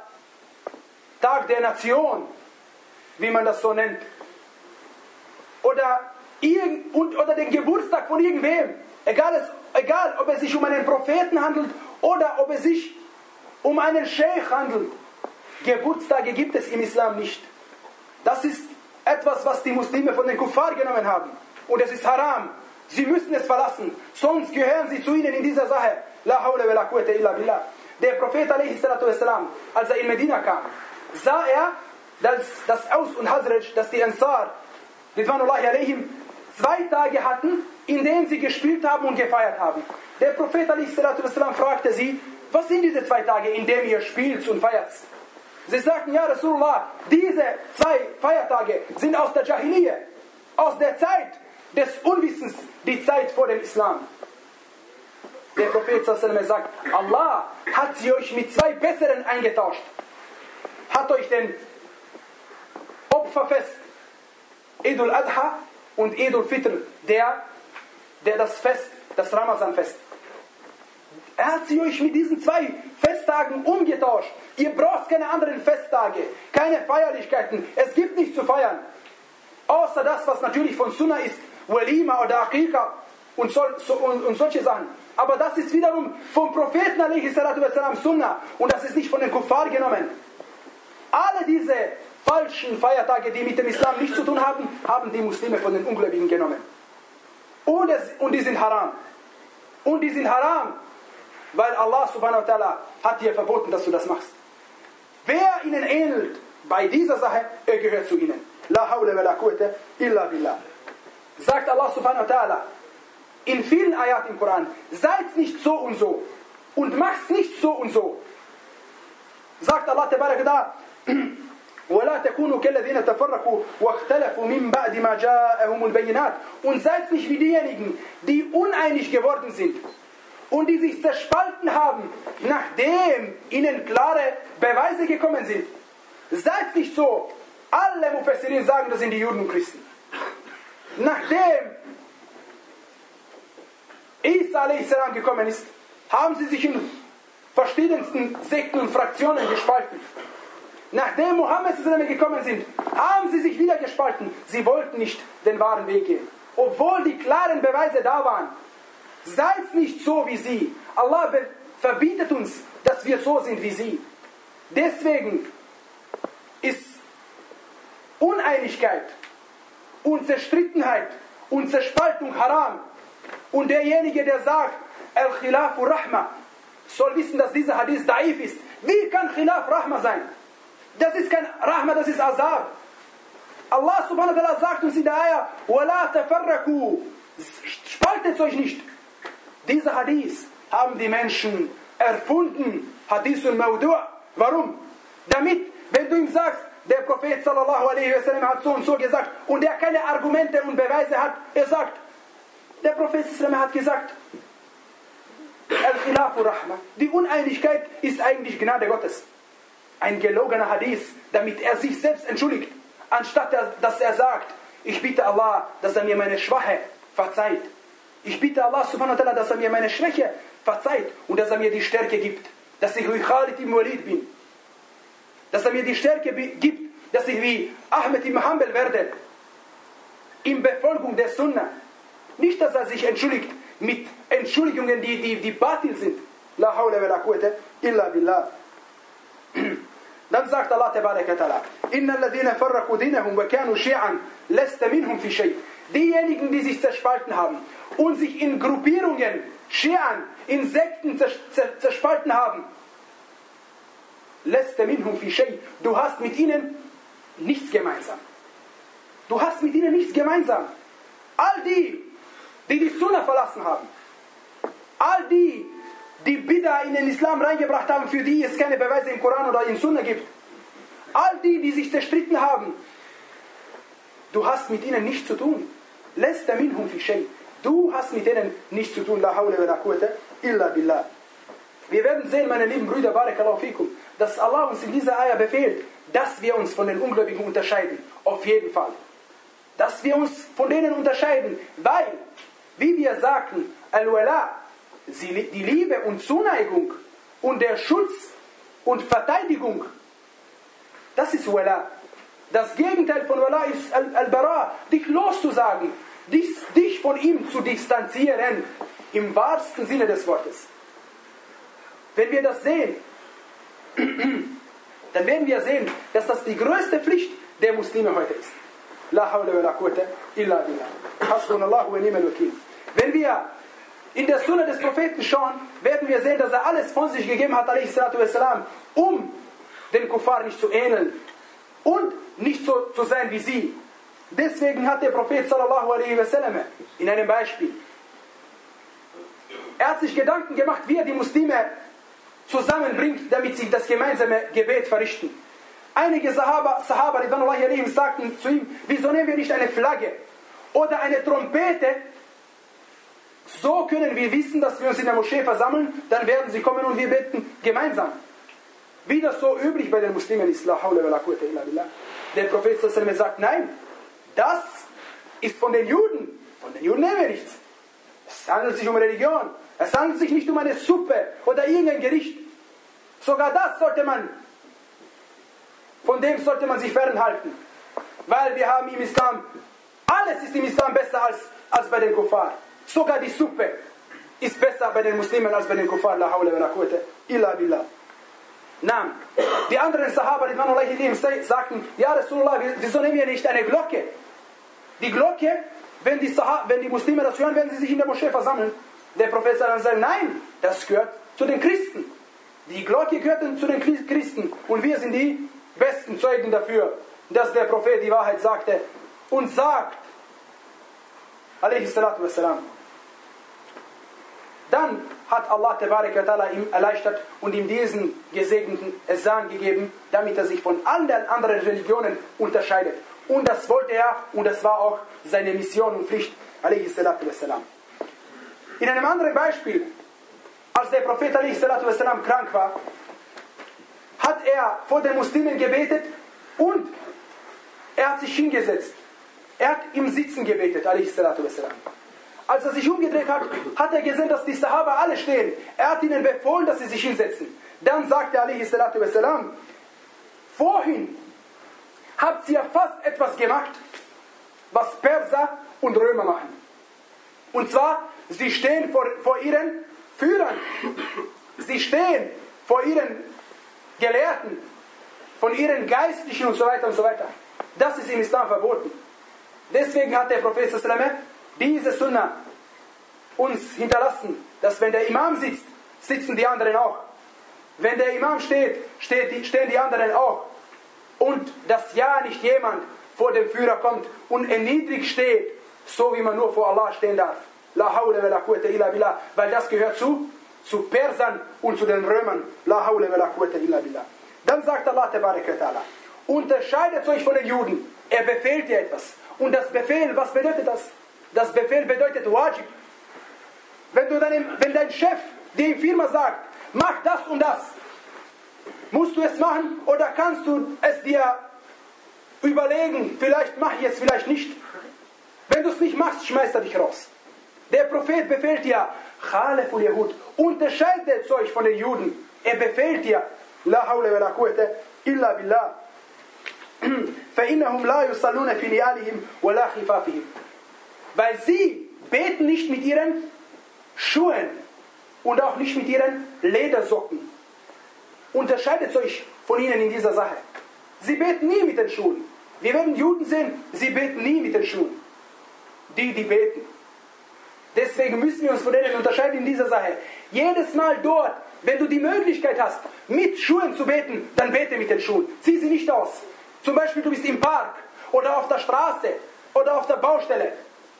Tag der Nation, wie man das so nennt? Oder irgend, und, oder den Geburtstag von irgendwem, egal, es, egal ob es sich um einen Propheten handelt oder ob es sich um einen Scheich handelt, Geburtstage gibt es im Islam nicht. Das ist etwas, was die Muslime von den Kuffar genommen haben. Und es ist haram. Sie müssen es verlassen. Sonst gehören sie zu ihnen in dieser Sache. La hawla wa la quwwata illa billah. Der Prophet alaihi salatu wassalam, als er in Medina kam, sah er, dass das Aus und Hazraj, dass die Ansar, Ridwanullahi alaihim, zwei Tage hatten, in denen sie gespielt haben und gefeiert haben. Der Prophet alaihi salatu wassalam fragte sie, was sind diese zwei Tage, in denen ihr spielt und feiert? Sie sagten, ja Rasulullah, diese zwei Feiertage sind aus der Jahiliyyah, aus der Zeit des Unwissens, die Zeit vor dem Islam. Der Prophet sallallahu alaihi wasallam sagt, Allah hat sie euch mit zwei besseren eingetauscht. Hat euch den Opferfest Eid al-Adha und Eid al-Fitr, der, der das Fest, das Ramazanfest. Er hat sie euch mit diesen zwei Festtagen umgetauscht. Ihr braucht keine anderen Festtage, keine Feierlichkeiten. Es gibt nichts zu feiern. Außer das, was natürlich von Sunnah ist, Walima oder Aqiqa und, so, so, und, und solche Sachen. Aber das ist wiederum vom Propheten alaihi salatu wassalam Sunnah und das ist nicht von den Kuffar genommen. Alle diese falschen Feiertage, die mit dem Islam nichts zu tun haben, haben die Muslime von den Ungläubigen genommen. Und, es, und die sind haram. Und die sind haram, weil Allah subhanahu wa ta'ala hat dir verboten, dass du das machst. Wer ihnen ähnelt bei dieser Sache, er gehört zu ihnen. La hawla wa la quwwata illa billah. Sagt Allah subhanahu wa ta'ala in vielen Ayat im Koran, seid nicht so und so und macht nicht so und so. Sagt Allah tabarak da, وَلَا تَكُونُوا كَالَّذِينَ تَفَرَّقُوا وَاخْتَلَفُوا مِنْ بَعْدِ مَا جَاءَهُمُ الْبَيِّنَاتِ. Und seid nicht wie diejenigen, die uneinig geworden sind und die sich zerspalten haben, nachdem ihnen klare Beweise gekommen sind. Seid nicht so. Alle Mufassirin sagen, das sind die Juden und Christen. Nachdem Isa a.s. gekommen ist, haben sie sich in verschiedensten Sekten und Fraktionen gespalten. Nachdem Mohammed gekommen sind, haben sie sich wieder gespalten. Sie wollten nicht den wahren Weg gehen. Obwohl die klaren Beweise da waren. Seid nicht so wie sie. Allah verbietet uns, dass wir so sind wie sie. Deswegen ist Uneinigkeit und Zerstrittenheit und Zerspaltung haram. Und derjenige, der sagt, Al-Khilafu Rahma, soll wissen, dass dieser Hadith daif ist. Wie kann Khilaf Rahma sein? Das ist kein Rahma, das ist Azab. Allah subhanahu wa ta'ala sagt uns in der Ayah, وَلَا تَفَرَّكُوا, spaltet euch nicht. Dieser Hadith haben die Menschen erfunden. Hadith al-Mawdu'. Warum? Damit, wenn du ihm sagst, der Prophet sallallahu alaihi wasallam hat so und so gesagt und er keine Argumente und Beweise hat, er sagt, der Prophet sallallahu hat gesagt, Al-Khilafu Rahma, die Uneinigkeit ist eigentlich Gnade Gottes. Ein gelogener Hadith, damit er sich selbst entschuldigt, anstatt dass er sagt, ich bitte Allah, dass er mir meine Schwache verzeiht. Ich bitte Allah subhanahu wa ta'ala, dass er mir meine Schwäche verzeiht und dass er mir die Stärke gibt, dass ich wie Khalid ibn Walid bin. Dass er mir die Stärke gibt, dass ich wie Ahmed ibn Hanbal werde. In Befolgung der Sunnah. Nicht, dass er sich entschuldigt mit Entschuldigungen, die, die, die batil sind. La hawla wa la quwwata illa billah. Dann sagt Allah tabaraka ta'ala, Inna alladhina farraqu dinahum wa kanu shi'an, lasta minhum fi shay. Diejenigen, die sich zerspalten haben und sich in Gruppierungen, Shi'an, in Sekten zerspalten haben, lasta minhum fi shay. Du hast mit ihnen nichts gemeinsam. Du hast mit ihnen nichts gemeinsam. All die, die die Sunna verlassen haben, all die, die Bid'a in den Islam reingebracht haben, für die es keine Beweise im Koran oder in Sunna gibt, all die, die sich zerstritten haben, du hast mit ihnen nichts zu tun. Lasta minhum fi shay. Du hast mit ihnen nichts zu tun. La hawla wa la quwwata illa billah. Wir werden sehen, meine lieben Brüder, barakallahu fikum, dass Allah uns in dieser Ayah befehlt, dass wir uns von den Ungläubigen unterscheiden. Auf jeden Fall. Dass wir uns von denen unterscheiden, weil, wie wir sagten, Al-Wala, die Liebe und Zuneigung und der Schutz und Verteidigung, das ist Wala. Das Gegenteil von Wala ist Al-Bara, dich loszusagen, dich, dich von ihm zu distanzieren, im wahrsten Sinne des Wortes. Wenn wir das sehen, dann werden wir sehen, dass das die größte Pflicht der Muslime heute ist. La hawla wa la quwwata illa billah. Hasbunallahu wa ni'mal wakeel. Wenn wir in der Sunna des Propheten schauen, werden wir sehen, dass er alles von sich gegeben hat, alaihi salatu wassalam, um den Kuffar nicht zu ähneln und nicht so zu sein wie sie. Deswegen hat der Prophet sallallahu alaihi wasallam in einem Beispiel, er hat sich Gedanken gemacht, wie er die Muslime zusammenbringt, damit sie das gemeinsame Gebet verrichten. Einige Sahaba, Sahaba ridwanullahi alaihim, sagten zu ihm, wieso nehmen wir nicht eine Flagge oder eine Trompete? So können wir wissen, dass wir uns in der Moschee versammeln, dann werden sie kommen und wir beten gemeinsam. Wie das so üblich bei den Muslimen ist, la hawla wa la quwwata illa billah. Der Prophet sallallahu alaihi wasallam sagt, nein, das ist von den Juden. Von den Juden nehmen wir nichts. Es handelt sich um Religion. Es handelt sich nicht um eine Suppe oder irgendein Gericht. Sogar das sollte man, von dem sollte man sich fernhalten. Weil wir haben im Islam, alles ist im Islam besser als, als bei den Kuffar. Sogar die Suppe ist besser bei den Muslimen als bei den Kuffar. La hawla wa la quwwata illa billah. Nein. Die anderen Sahaba, die Mann sagten, ja Rasulullah, wieso nehmen wir nicht eine Glocke? Die Glocke, wenn die, Sahaba, wenn die Muslime das hören, werden sie sich in der Moschee versammeln. Der Prophet sagt, nein, das gehört zu den Christen. Die Glocke gehört zu den Christen. Und wir sind die besten Zeugen dafür, dass der Prophet die Wahrheit sagte und sagt, alaihi salatu wassalam. Dann hat Allah tabarak wa ta'ala ihm erleichtert und ihm diesen gesegneten Esan gegeben, damit er sich von allen anderen Religionen unterscheidet. Und das wollte er und das war auch seine Mission und Pflicht, alaihi salatu wassalam. In einem anderen Beispiel, als der Prophet alaihi salatu wassalam krank war, hat er vor den Muslimen gebetet und er hat sich hingesetzt. Er hat im Sitzen gebetet, alaihi salatu wassalam. Als er sich umgedreht hat, hat er gesehen, dass die Sahaba alle stehen. Er hat ihnen befohlen, dass sie sich hinsetzen. Dann sagte alaihi salatu wassalam, vorhin habt ihr fast etwas gemacht, was Perser und Römer machen. Und zwar, sie stehen vor, vor ihren Führern. Sie stehen vor ihren Gelehrten, von ihren Geistlichen und so weiter und so weiter. Das ist im Islam verboten. Deswegen hat der Prophet sallallahu alaihi wasallam diese Sunna uns hinterlassen, dass wenn der Imam sitzt, sitzen die anderen auch. Wenn der Imam steht, steht die, stehen die anderen auch. Und dass ja nicht jemand vor dem Führer kommt und erniedrigt steht, so wie man nur vor Allah stehen darf. La hawla wa la quwwata illa billah. Weil das gehört zu, zu Persern und zu den Römern. La hawla wa la quwwata illa billah. Dann sagt Allah tabaraka wa ta'ala, unterscheidet euch von den Juden. Er befehlt dir etwas. Und das Befehl, was bedeutet das? Das Befehl bedeutet Wajib. Wenn, du deinem, wenn dein Chef dir in Firma sagt, mach das und das, musst du es machen oder kannst du es dir überlegen, vielleicht mach ich es, vielleicht nicht. Wenn du es nicht machst, schmeißt er dich raus. Der Prophet befehlt dir, Khaleful Yahud, unterscheidet euch von den Juden. Er befehlt dir, La hawla wa la quwwata illa billah. فإنهم لا يصلون في نيالهم ولا خفافهم. Weil sie beten nicht mit ihren Schuhen und auch nicht mit ihren Ledersocken. Unterscheidet euch von ihnen in dieser Sache. Sie beten nie mit den Schuhen. Wir werden Juden sehen, sie beten nie mit den Schuhen. Die, die beten. Deswegen müssen wir uns von denen unterscheiden in dieser Sache. Jedes Mal dort, wenn du die Möglichkeit hast, mit Schuhen zu beten, dann bete mit den Schuhen. Zieh sie nicht aus. Zum Beispiel, du bist im Park oder auf der Straße oder auf der Baustelle.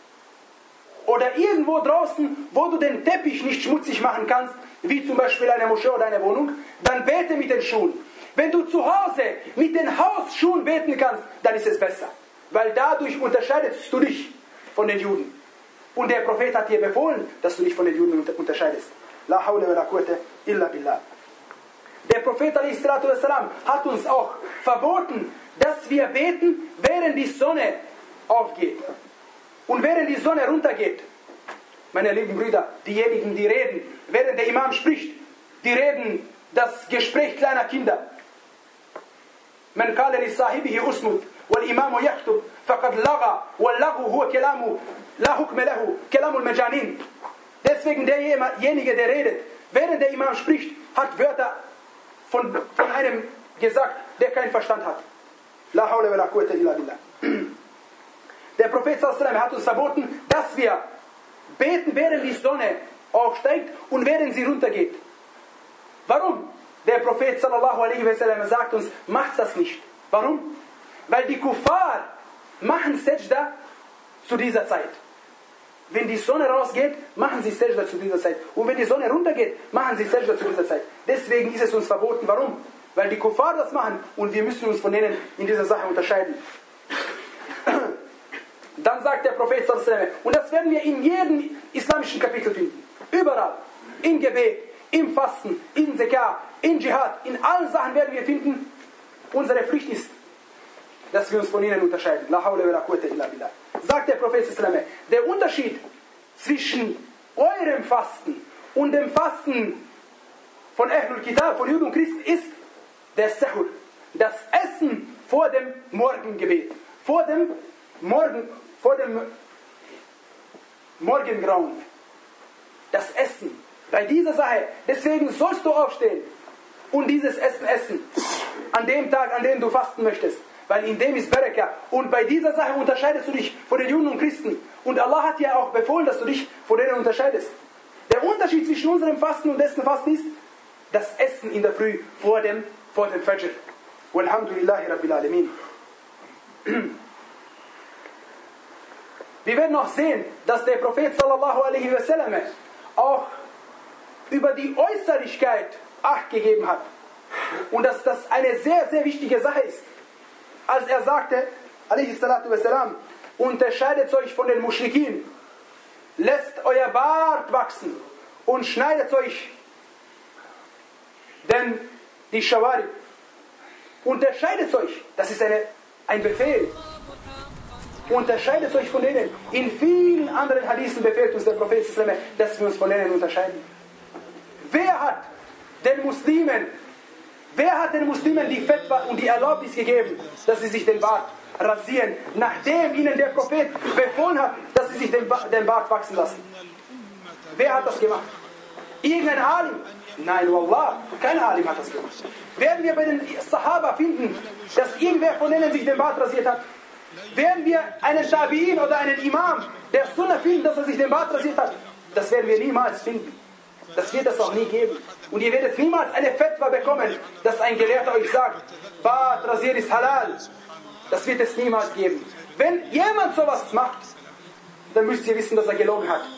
Oder irgendwo draußen, wo du den Teppich nicht schmutzig machen kannst, wie zum Beispiel eine Moschee oder eine Wohnung, dann bete mit den Schuhen. Wenn du zu Hause mit den Hausschuhen beten kannst, dann ist es besser. Weil dadurch unterscheidest du dich von den Juden. Und der Prophet hat dir befohlen, dass du dich von den Juden unterscheidest. La hawla wa la quwwata illa billah. Der Prophet ﷺ hat uns auch verboten, dass wir beten, während die Sonne aufgeht. Und während die Sonne runtergeht. Meine lieben Brüder, diejenigen, die reden, während der Imam spricht, die reden das Gespräch kleiner Kinder. Man qala li sahibihi usmut wal imamu yaktub faqad lagha wal laghu huwa kalamu La hukme lahu, kalamul majanin. Deswegen derjenige, der redet, während der Imam spricht, hat Wörter von, von einem gesagt, der keinen Verstand hat. La hawla wa la quwwata illa billah. Der Prophet sallallahu alaihi wasallam hat uns verboten, dass wir beten, während die Sonne aufsteigt und während sie runtergeht. Warum? Der Prophet sallallahu alaihi wasallam sagt uns, macht das nicht. Warum? Weil die Kuffar machen Sajda zu dieser Zeit. Wenn die Sonne rausgeht, machen sie Sajda zu dieser Zeit. Und wenn die Sonne runtergeht, machen sie Sajda zu dieser Zeit. Deswegen ist es uns verboten. Warum? Weil die Kuffar das machen und wir müssen uns von denen in dieser Sache unterscheiden. Dann sagt der Prophet sallallahu alaihi wasallam, und das werden wir in jedem islamischen Kapitel finden. Überall. Im Gebet, im Fasten, in Zakah, in Dschihad, in allen Sachen werden wir finden, unsere Pflicht ist, dass wir uns von ihnen unterscheiden. La hawla wa la quwwata illa billah. Sagt der Prophet sallallahu alaihi wasallam, der Unterschied zwischen eurem Fasten und dem Fasten von Ahlul Kitab, von Juden und Christen, ist der Sahur, das Essen vor dem Morgengebet, vor dem Morgen, vor dem Morgengrauen. Das Essen. Bei dieser Sache, deswegen sollst du aufstehen und dieses Essen essen, an dem Tag, an dem du fasten möchtest. Weil in dem ist Baraka. Und bei dieser Sache unterscheidest du dich von den Juden und Christen. Und Allah hat dir auch befohlen, dass du dich von denen unterscheidest. Der Unterschied zwischen unserem Fasten und dessen Fasten ist das Essen in der Früh vor dem, vor dem Fajr. Walhamdulillahi Rabbil Alamin. Wir werden noch sehen, dass der Prophet sallallahu alaihi wasallam auch über die Äußerlichkeit Acht gegeben hat. Und dass das eine sehr, sehr wichtige Sache ist. Als er sagte, alaihi salatu wassalam, unterscheidet euch von den Muschrikin, lässt euer Bart wachsen und schneidet euch denn die Schawari. Unterscheidet euch, das ist eine, ein Befehl. Unterscheidet euch von denen. In vielen anderen Hadithen befehlt uns der Prophet, dass wir uns von denen unterscheiden. Wer hat den Muslimen, wer hat den Muslimen die Fetwa und die Erlaubnis gegeben, dass sie sich den Bart rasieren, nachdem ihnen der Prophet befohlen hat, dass sie sich den, ba- den Bart wachsen lassen? Wer hat das gemacht? Irgendein Alim? Nein, Wallah, kein Alim hat das gemacht. Werden wir bei den Sahaba finden, dass irgendwer von denen sich den Bart rasiert hat? Werden wir einen Tabi'in oder einen Imam der Sunna finden, dass er sich den Bart rasiert hat? Das werden wir niemals finden. Das wird es auch nie geben. Und ihr werdet niemals eine Fetwa bekommen, dass ein Gelehrter euch sagt, Bart rasieren ist halal. Das wird es niemals geben. Wenn jemand sowas macht, dann müsst ihr wissen, dass er gelogen hat.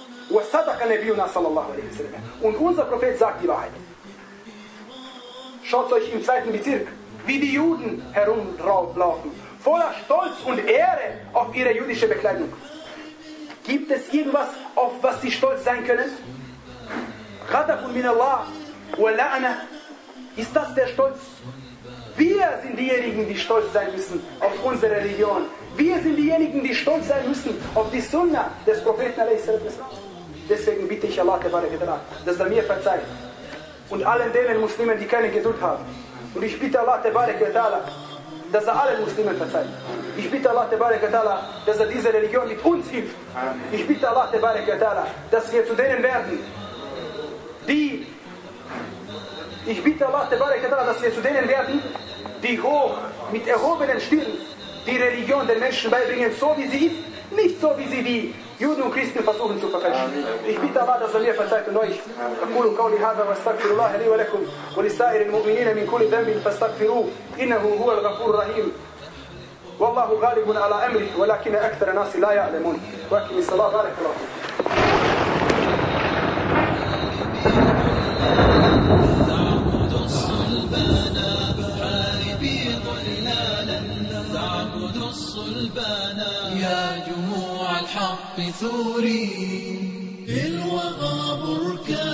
Und unser Prophet sagt die Wahrheit. Schaut euch im zweiten Bezirk, wie die Juden herumlaufen, voller Stolz und Ehre auf ihre jüdische Bekleidung. Gibt es irgendwas, auf was sie stolz sein können? Ghadabun min Allah wa la'ana. Ist das der Stolz? Wir sind diejenigen, die stolz sein müssen auf unsere Religion. Wir sind diejenigen, die stolz sein müssen auf die Sunna des Propheten. Deswegen bitte ich Allah, dass er mir verzeiht. Und allen denen Muslimen, die keine Geduld haben. Und ich bitte Allah, dass er allen Muslimen verzeiht. Ich bitte Allah, dass er diese Religion mit uns hilft. Ich bitte Allah, dass wir zu denen werden, die, ich bitte Allah, dass wir zu denen werden, die hoch, mit erhobenen Stirn, die Religion den Menschen beibringen, so wie sie ist, nicht so wie sie die Juden und Christen versuchen zu verfälschen. Ich bitte Allah, dass er mir verzeiht und euch. أقول قولي هذا واستغفر الله لي ولكم ولسائر المؤمنين من كل ذنب فاستغفروه إنه هو الغفور الرحيم. والله غالب على أمره ولكن أكثر الناس لا يعلمون. وأقم الصلاة بارك الله يا جموع الحق ثوري في الوغى بركان